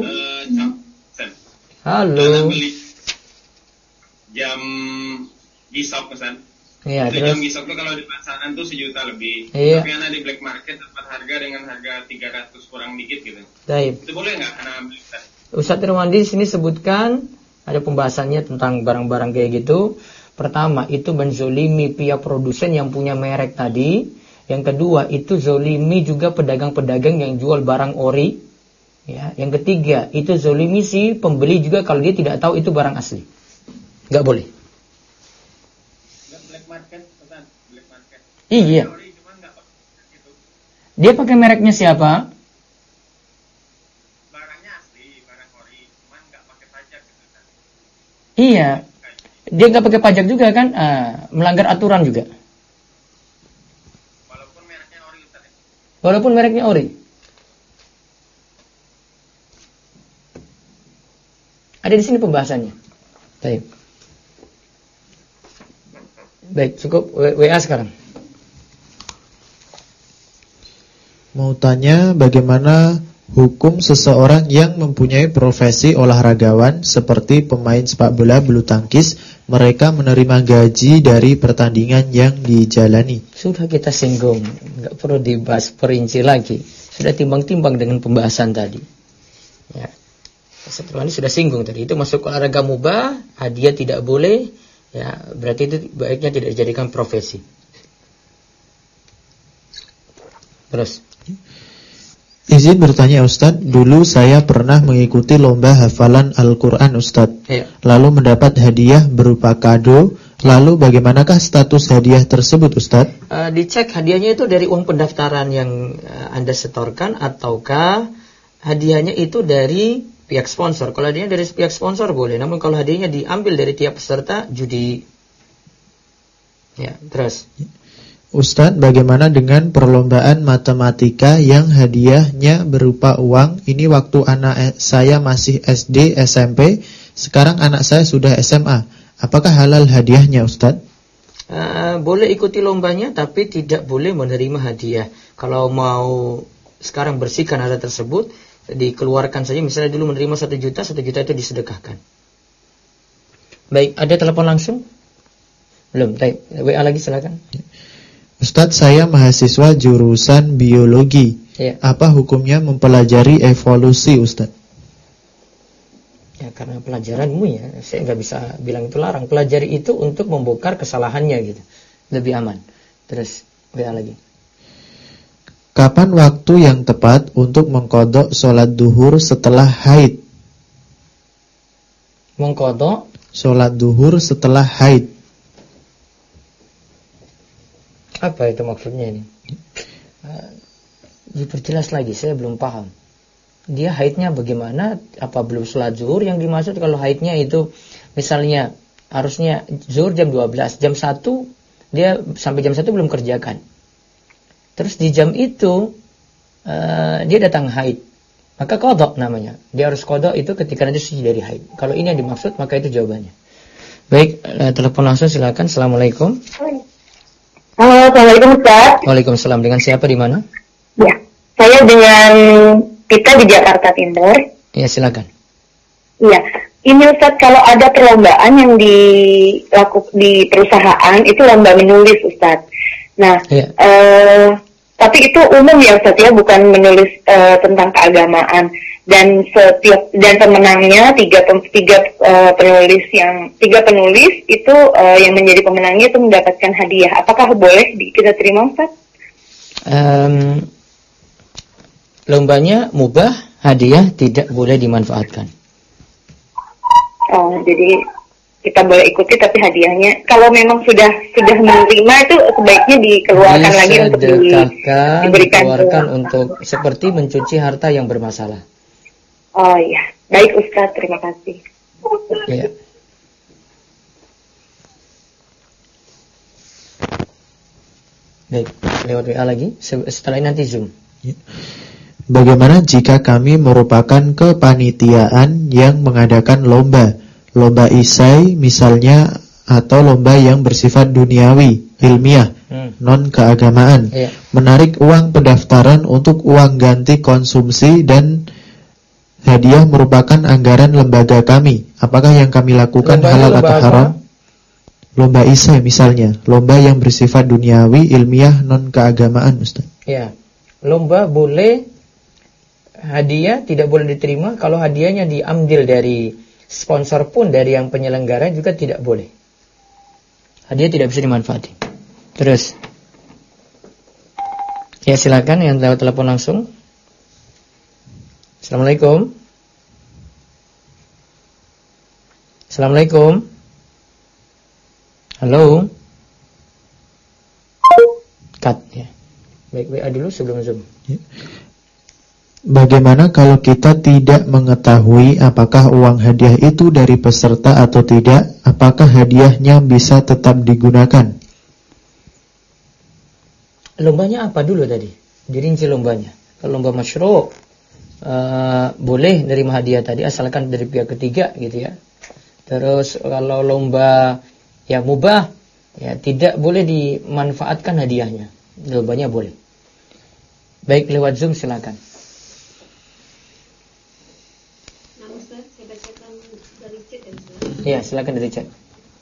Halo. Beli jam gisok pesan. Iya, terus terus jam gisok tuh kalau di pasaran tuh 1 juta lebih. Iya. Tapi anak di black market dapat harga dengan harga 300 kurang dikit gitu. Baik. Itu boleh nggak anak beli? Ustadz Irwandi di sini sebutkan ada pembahasannya tentang barang-barang kayak gitu. Pertama, itu menzolimi pihak produsen yang punya merek tadi. Yang kedua, itu zolimi juga pedagang-pedagang yang jual barang ori. Ya. Yang ketiga, itu zolimi si pembeli juga kalau dia tidak tahu itu barang asli. Nggak boleh. Black market, pesan black market. Iya. Dia pakai mereknya siapa? Barangnya asli, barang ori, cuman nggak pakai pajak gitu kan. Iya. Dia nggak pakai pajak juga kan? Melanggar aturan juga. Walaupun mereknya ori Ustaz. Walaupun mereknya ori. Ada di sini pembahasannya. Baik, cukup WA sekarang. Mau tanya bagaimana hukum seseorang yang mempunyai profesi olahragawan seperti pemain sepak bola, bulu tangkis, mereka menerima gaji dari pertandingan yang dijalani. Sudah kita singgung, nggak perlu dibahas perinci lagi. Sudah timbang-timbang dengan pembahasan tadi. Ya, setelah ini sudah singgung tadi. Itu masuk olahraga mubah, hadiah tidak boleh. Ya, berarti itu baiknya tidak dijadikan profesi. Terus. Izin bertanya Ustadz, dulu saya pernah mengikuti lomba hafalan Al-Quran Ustadz. Iya. Lalu mendapat hadiah berupa kado. Lalu bagaimanakah status hadiah tersebut Ustadz? Dicek hadiahnya itu dari uang pendaftaran yang Anda setorkan, ataukah hadiahnya itu dari pihak sponsor. Kalau hadiahnya dari pihak sponsor boleh, namun kalau hadiahnya diambil dari tiap peserta, judi. Ya, terus. Ustadz, bagaimana dengan perlombaan matematika yang hadiahnya berupa uang? Ini waktu anak saya masih SD, SMP. Sekarang anak saya sudah SMA. Apakah halal hadiahnya Ustadz? Boleh ikuti lombanya, tapi tidak boleh menerima hadiah. Kalau mau sekarang bersihkan hal tersebut, dikeluarkan saja. Misalnya dulu menerima 1 juta, 1 juta itu disedekahkan. Baik, ada telepon langsung? Belum, WA lagi silakan. Ustadz, saya mahasiswa jurusan biologi. Ya. Apa hukumnya mempelajari evolusi Ustadz? Ya, karena pelajaranmu ya, saya nggak bisa bilang itu larang. Pelajari itu untuk membongkar kesalahannya gitu, lebih aman. Terus WA lagi. Kapan waktu yang tepat untuk mengqadha sholat duhur setelah haid? Mengqadha sholat duhur setelah haid. Apa itu maksudnya ini? Diperjelas lagi, saya belum paham. Dia haidnya bagaimana? Apa belum sholat zuhur yang dimaksud? Kalau haidnya itu misalnya harusnya zuhur jam 12, jam 1 dia sampai jam 1 belum kerjakan. Terus di jam itu dia datang haid. Maka qadha namanya. Dia harus qadha itu ketika nanti suci dari haid. Kalau ini yang dimaksud, maka itu jawabannya. Baik, telepon langsung silakan. Assalamualaikum. Halo, assalamualaikum Ustaz. Waalaikumsalam. Dengan siapa di mana? Ya, saya dengan kita di Jakarta Timur. Ya, silakan. Iya, ini Ustadz, kalau ada perlombaan yang di perusahaan itu lomba menulis Ustadz. Nah, tapi itu umum ya Ustadz ya, bukan menulis tentang keagamaan. Dan pemenangnya tiga penulis itu yang menjadi pemenangnya itu mendapatkan hadiah. Apakah boleh kita terima Ustadz? Lombanya mubah, hadiah tidak boleh dimanfaatkan. Oh, jadi kita boleh ikuti tapi hadiahnya kalau memang sudah menerima itu sebaiknya dikeluarkan lagi untuk dikeluarkan untuk seperti mencuci harta yang bermasalah. Oh iya, baik Ustaz, terima kasih. Iya. Baik, lewat WA lagi. Setelah ini nanti Zoom. Bagaimana jika kami merupakan kepanitiaan yang mengadakan lomba isai misalnya, atau lomba yang bersifat duniawi, ilmiah, non keagamaan, menarik uang pendaftaran untuk uang ganti konsumsi dan hadiah merupakan anggaran lembaga kami. Apakah yang kami lakukan halal atau haram? Lomba isai misalnya, lomba yang bersifat duniawi, ilmiah, non keagamaan, Ustaz. Ya, lomba boleh, hadiah tidak boleh diterima. Kalau hadiahnya diambil dari sponsor pun, dari yang penyelenggara juga tidak boleh. Hadiah tidak bisa dimanfaati. Terus, ya silakan yang lewat telepon langsung. Assalamualaikum. Assalamualaikum. Halo. Cut ya. Baik, WA dulu sebelum Zoom. Bagaimana kalau kita tidak mengetahui apakah uang hadiah itu dari peserta atau tidak? Apakah hadiahnya bisa tetap digunakan? Lombanya apa dulu tadi? Dirinci lombanya. Kalau lomba masyru' boleh nerima hadiah tadi asalkan dari pihak ketiga gitu ya. Terus kalau lomba yang mubah ya tidak boleh dimanfaatkan hadiahnya. Lombanya boleh. Baik, lewat Zoom silakan. Ya, silakan dari chat.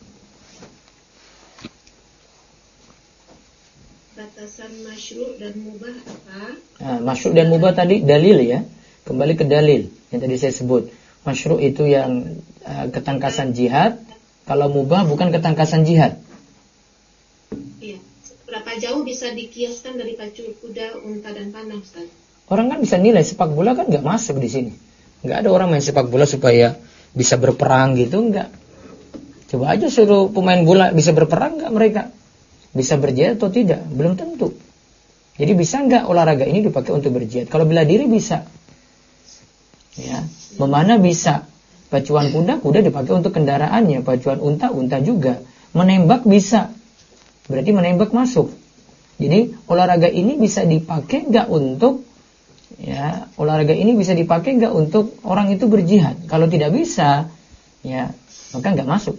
Batasan masyru' dan mubah apa? Nah, masyru' dan mubah tadi dalil ya. Kembali ke dalil yang tadi saya sebut. Masyru' itu yang ketangkasan jihad. Kalau mubah bukan ketangkasan jihad. Iya. Berapa jauh bisa dikiaskan dari pacu kuda, unta dan panah, Ustaz? Orang kan bisa nilai sepak bola kan nggak masuk di sini. Nggak ada orang main sepak bola supaya bisa berperang gitu, enggak. Coba aja suruh pemain bola bisa berperang enggak mereka? Bisa berjihad atau tidak? Belum tentu. Jadi bisa enggak olahraga ini dipakai untuk berjihad? Kalau bela diri bisa. Ya, memanah bisa. Pacuan kuda dipakai untuk kendaraannya, pacuan unta juga. Menembak bisa. Berarti menembak masuk. Jadi olahraga ini bisa dipakai enggak untuk olahraga ini bisa dipakai enggak untuk orang itu berjihad? Kalau tidak bisa, ya maka enggak masuk.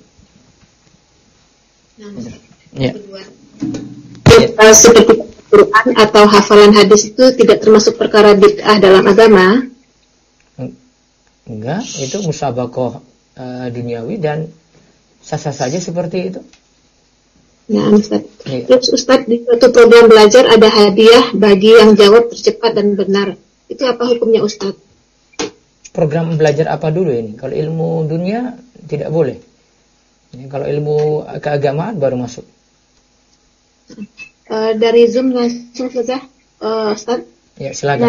Ya. Seperti Quran atau hafalan hadis itu tidak termasuk perkara bid'ah dalam agama? Enggak, itu musabaqah duniawi dan sah-sah saja seperti itu. Nah, Ustaz. Terus Ustaz, di suatu program belajar ada hadiah bagi yang jawab tercepat dan benar. Itu apa hukumnya Ustaz? Program belajar apa dulu ini? Kalau ilmu dunia tidak boleh. Kalau ilmu keagamaan baru masuk. Dari Zoom langsung saja, Ustaz. Ya, silakan.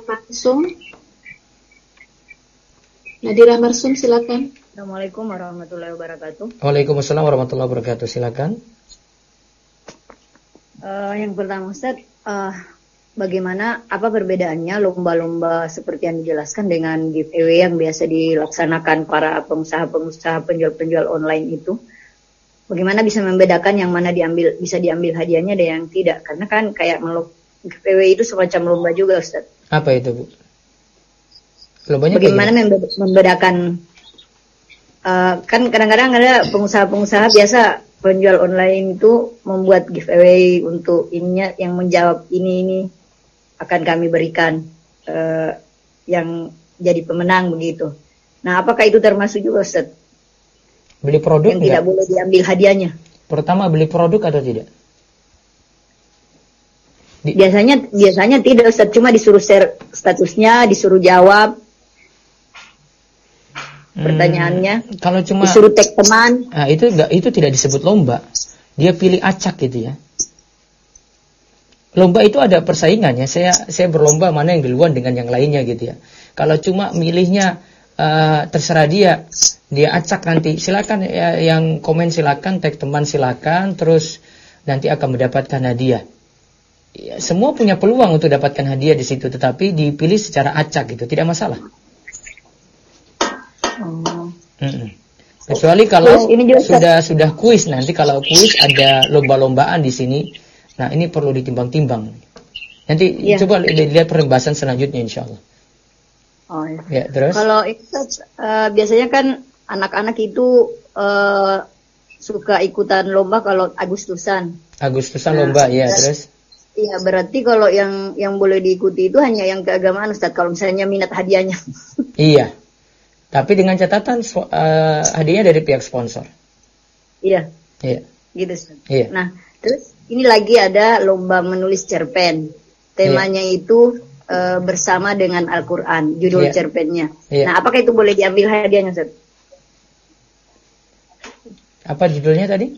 Nadirah Marsum, silakan. Assalamualaikum warahmatullahi wabarakatuh. Waalaikumsalam warahmatullahi wabarakatuh. Silakan. Yang pertama Ustaz, bagaimana, apa perbedaannya lomba-lomba seperti yang dijelaskan dengan giveaway yang biasa dilaksanakan para pengusaha-pengusaha penjual-penjual online itu? Bagaimana bisa membedakan yang mana bisa diambil hadiahnya dan yang tidak? Karena kan kayak giveaway itu semacam lomba juga Ustaz. Apa itu Bu? Lombanya bagaimana membedakan? Kan kadang-kadang ada pengusaha-pengusaha biasa penjual online itu membuat giveaway untuk ininya, yang menjawab ini akan kami berikan yang jadi pemenang begitu. Nah, apakah itu termasuk juga Ustaz? Beli produk yang tidak boleh diambil hadiahnya. Pertama, beli produk atau tidak? Biasanya tidak Ustaz, cuma disuruh share statusnya, disuruh jawab pertanyaannya. Kalau cuma disuruh tag teman. Nah, itu tidak disebut lomba. Dia pilih acak gitu ya. Lomba itu ada persaingannya. Saya berlomba mana yang duluan dengan yang lainnya gitu ya. Kalau cuma milihnya terserah dia acak nanti. Silakan ya, yang komen silakan, tag teman silakan, terus nanti akan mendapatkan hadiah. Ya, semua punya peluang untuk dapatkan hadiah di situ, tetapi dipilih secara acak gitu, tidak masalah. Kecuali kalau sudah kuis, nanti kalau kuis ada lomba-lombaan di sini. Nah, ini perlu ditimbang-timbang. Nanti coba lihat pembahasan selanjutnya insyaallah. Oh ya. Ya, terus? Kalau itu biasanya kan anak-anak itu suka ikutan lomba kalau Agustusan lomba ya, terus? Iya, berarti kalau yang boleh diikuti itu hanya yang keagamaan Ustaz, kalau misalnya minat hadiahnya. Iya. Tapi dengan catatan hadiahnya dari pihak sponsor. Iya. Iya. Gitu Ustaz. Iya. Nah, terus ini lagi ada lomba menulis cerpen. Temanya itu bersama dengan Al-Quran, judul cerpennya. Nah, apakah itu boleh diambil hadiahnya Ustaz? Apa judulnya tadi?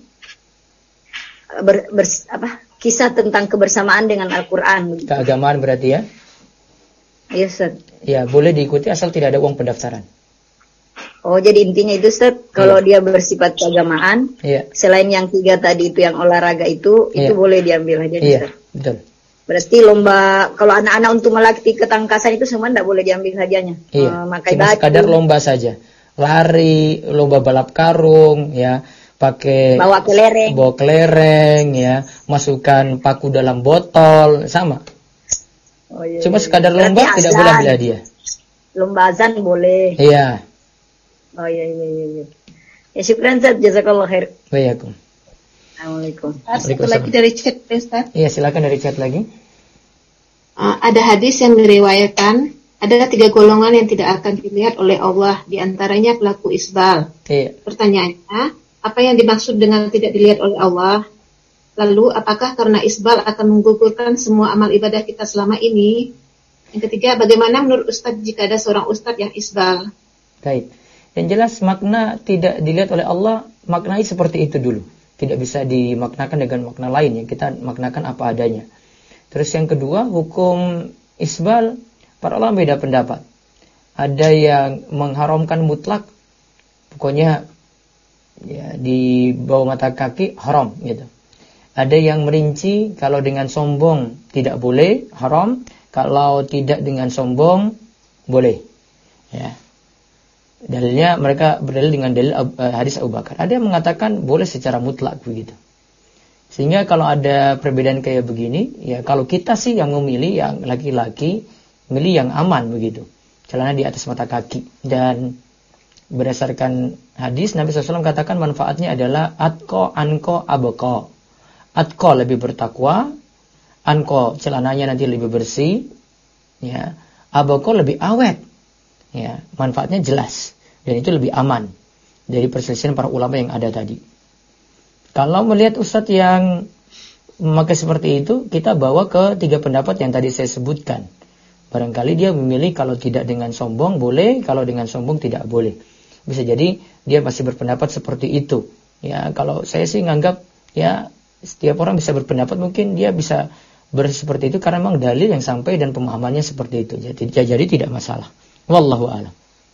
Kisah tentang kebersamaan dengan Al-Quran. Keagamaan berarti ya? Iya Ustaz. Ya, boleh diikuti asal tidak ada uang pendaftaran. Oh, jadi intinya itu Ustaz, kalau dia bersifat keagamaan, selain yang 3 tadi itu yang olahraga itu boleh diambil aja Ustaz. Betul. Berarti lomba, kalau anak-anak untuk melatih ketangkasan itu semua tidak boleh diambil hadiahnya. Cuma sekadar lomba saja. Lari, lomba balap karung, ya. Pakai bawa kelereng ya, masukkan paku dalam botol, sama. Cuma sekadar lomba, tidak boleh ambil hadiah. Lomba azan boleh. Iya. Oh iya. Ya syukran Ustaz, jazakallah khair. Waalaikumsalam. Assalamualaikum. Satu lagi dari chat Ustaz. Iya, silakan dari chat lagi. Ada hadis yang meriwayatkan ada 3 golongan yang tidak akan dilihat oleh Allah, di antaranya pelaku isbal. Iya. Pertanyaannya, apa yang dimaksud dengan tidak dilihat oleh Allah? Lalu, apakah karena isbal akan menggugurkan semua amal ibadah kita selama ini? Yang ketiga, bagaimana menurut Ustadz jika ada seorang Ustadz yang isbal? Baik. Yang jelas makna tidak dilihat oleh Allah, maknai seperti itu dulu. Tidak bisa dimaknakan dengan makna lain, yang kita maknakan apa adanya. Terus yang kedua, hukum isbal, para ulama beda pendapat. Ada yang mengharamkan mutlak, pokoknya ya di bawah mata kaki haram gitu. Ada yang merinci, kalau dengan sombong tidak boleh, haram. Kalau tidak dengan sombong boleh. Ya. Dalilnya mereka berdalil dengan dalil hadis Abu Bakar. Ada yang mengatakan boleh secara mutlak begitu. Sehingga kalau ada perbedaan kayak begini, ya kalau kita sih yang memilih yang laki-laki, milih yang aman begitu. Celana di atas mata kaki. Dan berdasarkan hadis Nabi SAW katakan manfaatnya adalah atko, anko, aboko. Atko lebih bertakwa, anko celananya nanti lebih bersih, ya. Aboko lebih awet, ya. Manfaatnya jelas dan itu lebih aman dari perselisihan para ulama yang ada tadi. Kalau melihat ustadz yang memakai seperti itu, kita bawa ke 3 pendapat yang tadi saya sebutkan. Barangkali dia memilih kalau tidak dengan sombong boleh, kalau dengan sombong tidak boleh. Bisa jadi dia masih berpendapat seperti itu. Ya, kalau saya sih nganggap ya setiap orang bisa berpendapat, mungkin dia bisa seperti itu karena memang dalil yang sampai dan pemahamannya seperti itu. Jadi tidak masalah. Wallahu a'lam.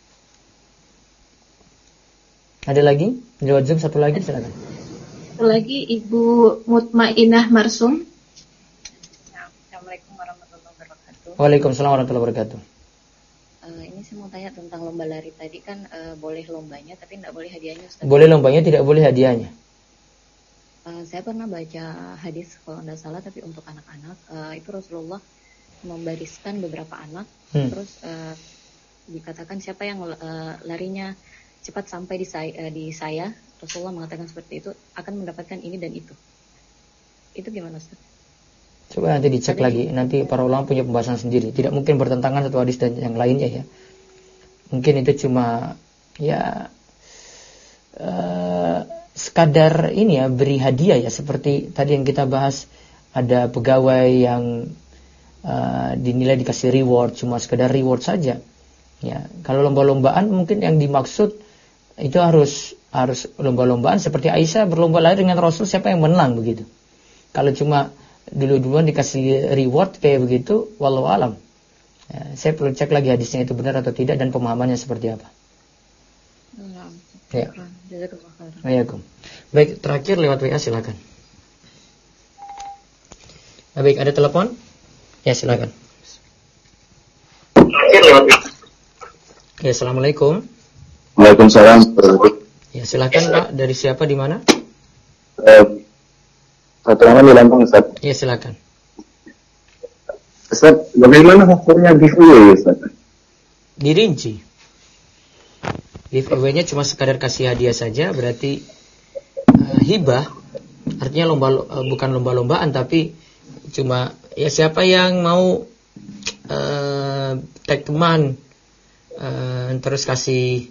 Ada lagi? Lewat Zoom satu lagi silakan. Satu lagi Ibu Mutmainah Marsum. Assalamualaikum warahmatullahi wabarakatuh. Waalaikumsalam warahmatullahi wabarakatuh. Ini saya mau tanya tentang lomba lari tadi kan boleh lombanya tapi tidak boleh hadiahnya Ustaz. Boleh lombanya, tidak boleh hadiahnya. Saya pernah baca hadis kalau tidak salah, tapi untuk anak-anak itu Rasulullah membariskan beberapa anak, terus dikatakan siapa yang larinya cepat sampai di saya, Rasulullah mengatakan seperti itu akan mendapatkan ini dan itu. Itu gimana Ustaz? Coba nanti dicek lagi. Nanti para ulama punya pembahasan sendiri. Tidak mungkin bertentangan satu hadis dan yang lainnya ya. Mungkin itu cuma ya sekadar ini ya, beri hadiah ya, seperti tadi yang kita bahas, ada pegawai yang dinilai dikasih reward, cuma sekadar reward saja. Ya, kalau lomba-lombaan mungkin yang dimaksud itu harus lomba-lombaan seperti Aisyah berlomba lari dengan Rasul, siapa yang menang begitu. Kalau cuma dulu-duluan dikasih reward kayak begitu, wallahu alam. Ya, saya perlu cek lagi hadisnya itu benar atau tidak dan pemahamannya seperti apa. Ya. Waalaikumsalam. Baik, terakhir lewat WA silakan. Baik, ada telepon? Ya, silakan. Terakhir lewat WA. Ya, assalamualaikum. Waalaikumsalam. Ya, silakan Pak. Dari siapa, di mana? Satu nama di Lampung, Ustaz. Ya, silakan. Ustaz, bagaimana hukumnya giveaway, Ustaz? Dirinci. Giveaway-nya cuma sekadar kasih hadiah saja, berarti hibah. Artinya bukan lomba-lombaan, tapi cuma ya siapa yang mau tag teman, terus kasih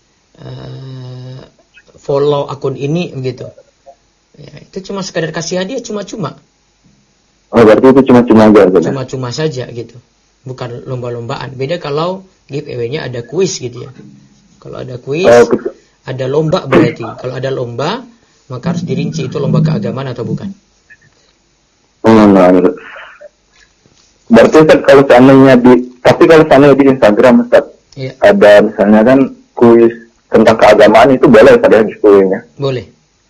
follow akun ini begitu. Ya, itu cuma sekadar kasih hadiah, cuma-cuma. Oh, berarti itu cuma-cuma aja. Cuma-cuma saja gitu. Bukan lomba-lombaan. Beda kalau giveaway-nya ada kuis gitu ya. Kalau ada kuis, ada lomba berarti. Kalau ada lomba, maka harus dirinci itu lomba keagamaan atau bukan. Berarti Ustaz, kalau seandainya di Instagram Ustaz, ya, ada misalnya kan kuis tentang keagamaan, itu boleh Ustaz ya giveaway-nya? Boleh.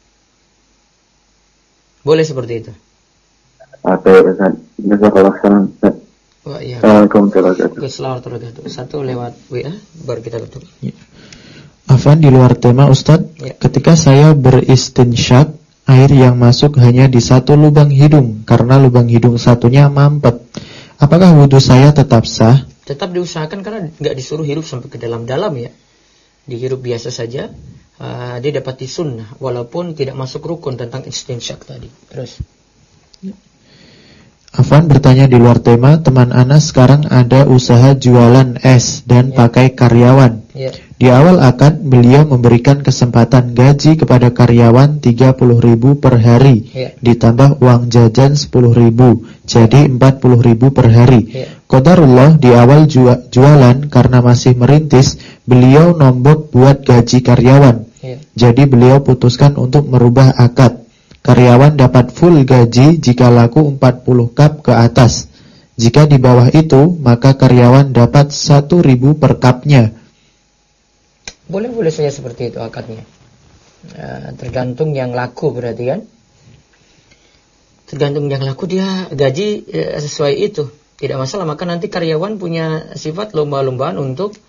Boleh seperti itu. Oke, Ustaz. Jazakallahu khairan, Ustaz. Assalamualaikum warahmatullahi wabarakatuh. Satu lewat WA, baru kita tutup. Ya. Afan, di luar tema Ustaz, ya. Ketika saya beristinsyak, air yang masuk hanya di satu lubang hidung, karena lubang hidung satunya mampet. Apakah wudhu saya tetap sah? Tetap diusahakan, karena nggak disuruh hirup sampai ke dalam-dalam ya. Dihirup biasa saja, dia dapati sunnah, walaupun tidak masuk rukun tentang istinsyak tadi. Terus. Ya. Afan bertanya di luar tema, teman Anas sekarang ada usaha jualan es dan pakai karyawan. Di awal akad beliau memberikan kesempatan gaji kepada karyawan 30.000 per hari, ditambah uang jajan 10.000, jadi 40.000 per hari. Qadarullah di awal jualan karena masih merintis, beliau nombok buat gaji karyawan. Jadi beliau putuskan untuk merubah akad. Karyawan dapat full gaji jika laku 40 cup ke atas. Jika di bawah itu, maka karyawan dapat 1.000 per cupnya. Boleh saja seperti itu akadnya. Tergantung yang laku berarti kan. Tergantung yang laku, dia gaji sesuai itu. Tidak masalah, maka nanti karyawan punya sifat lomba-lombaan untuk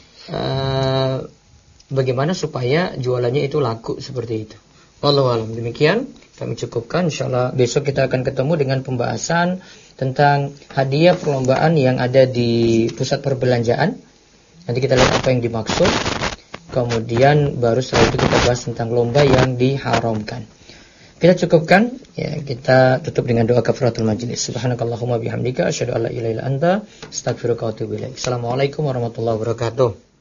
bagaimana supaya jualannya itu laku seperti itu. Wallahu a'lam. Demikian kami cukupkan. Insyaallah besok kita akan ketemu dengan pembahasan tentang hadiah perlombaan yang ada di pusat perbelanjaan. Nanti kita lihat apa yang dimaksud. Kemudian baru setelah itu kita bahas tentang lomba yang diharamkan. Kita cukupkan ya, kita tutup dengan doa kafaratul majlis. Subhanakallahumma bihamdika asyhadu an la ilaha illa anta astaghfiruka wa atubu ilaik. Assalamualaikum warahmatullahi wabarakatuh.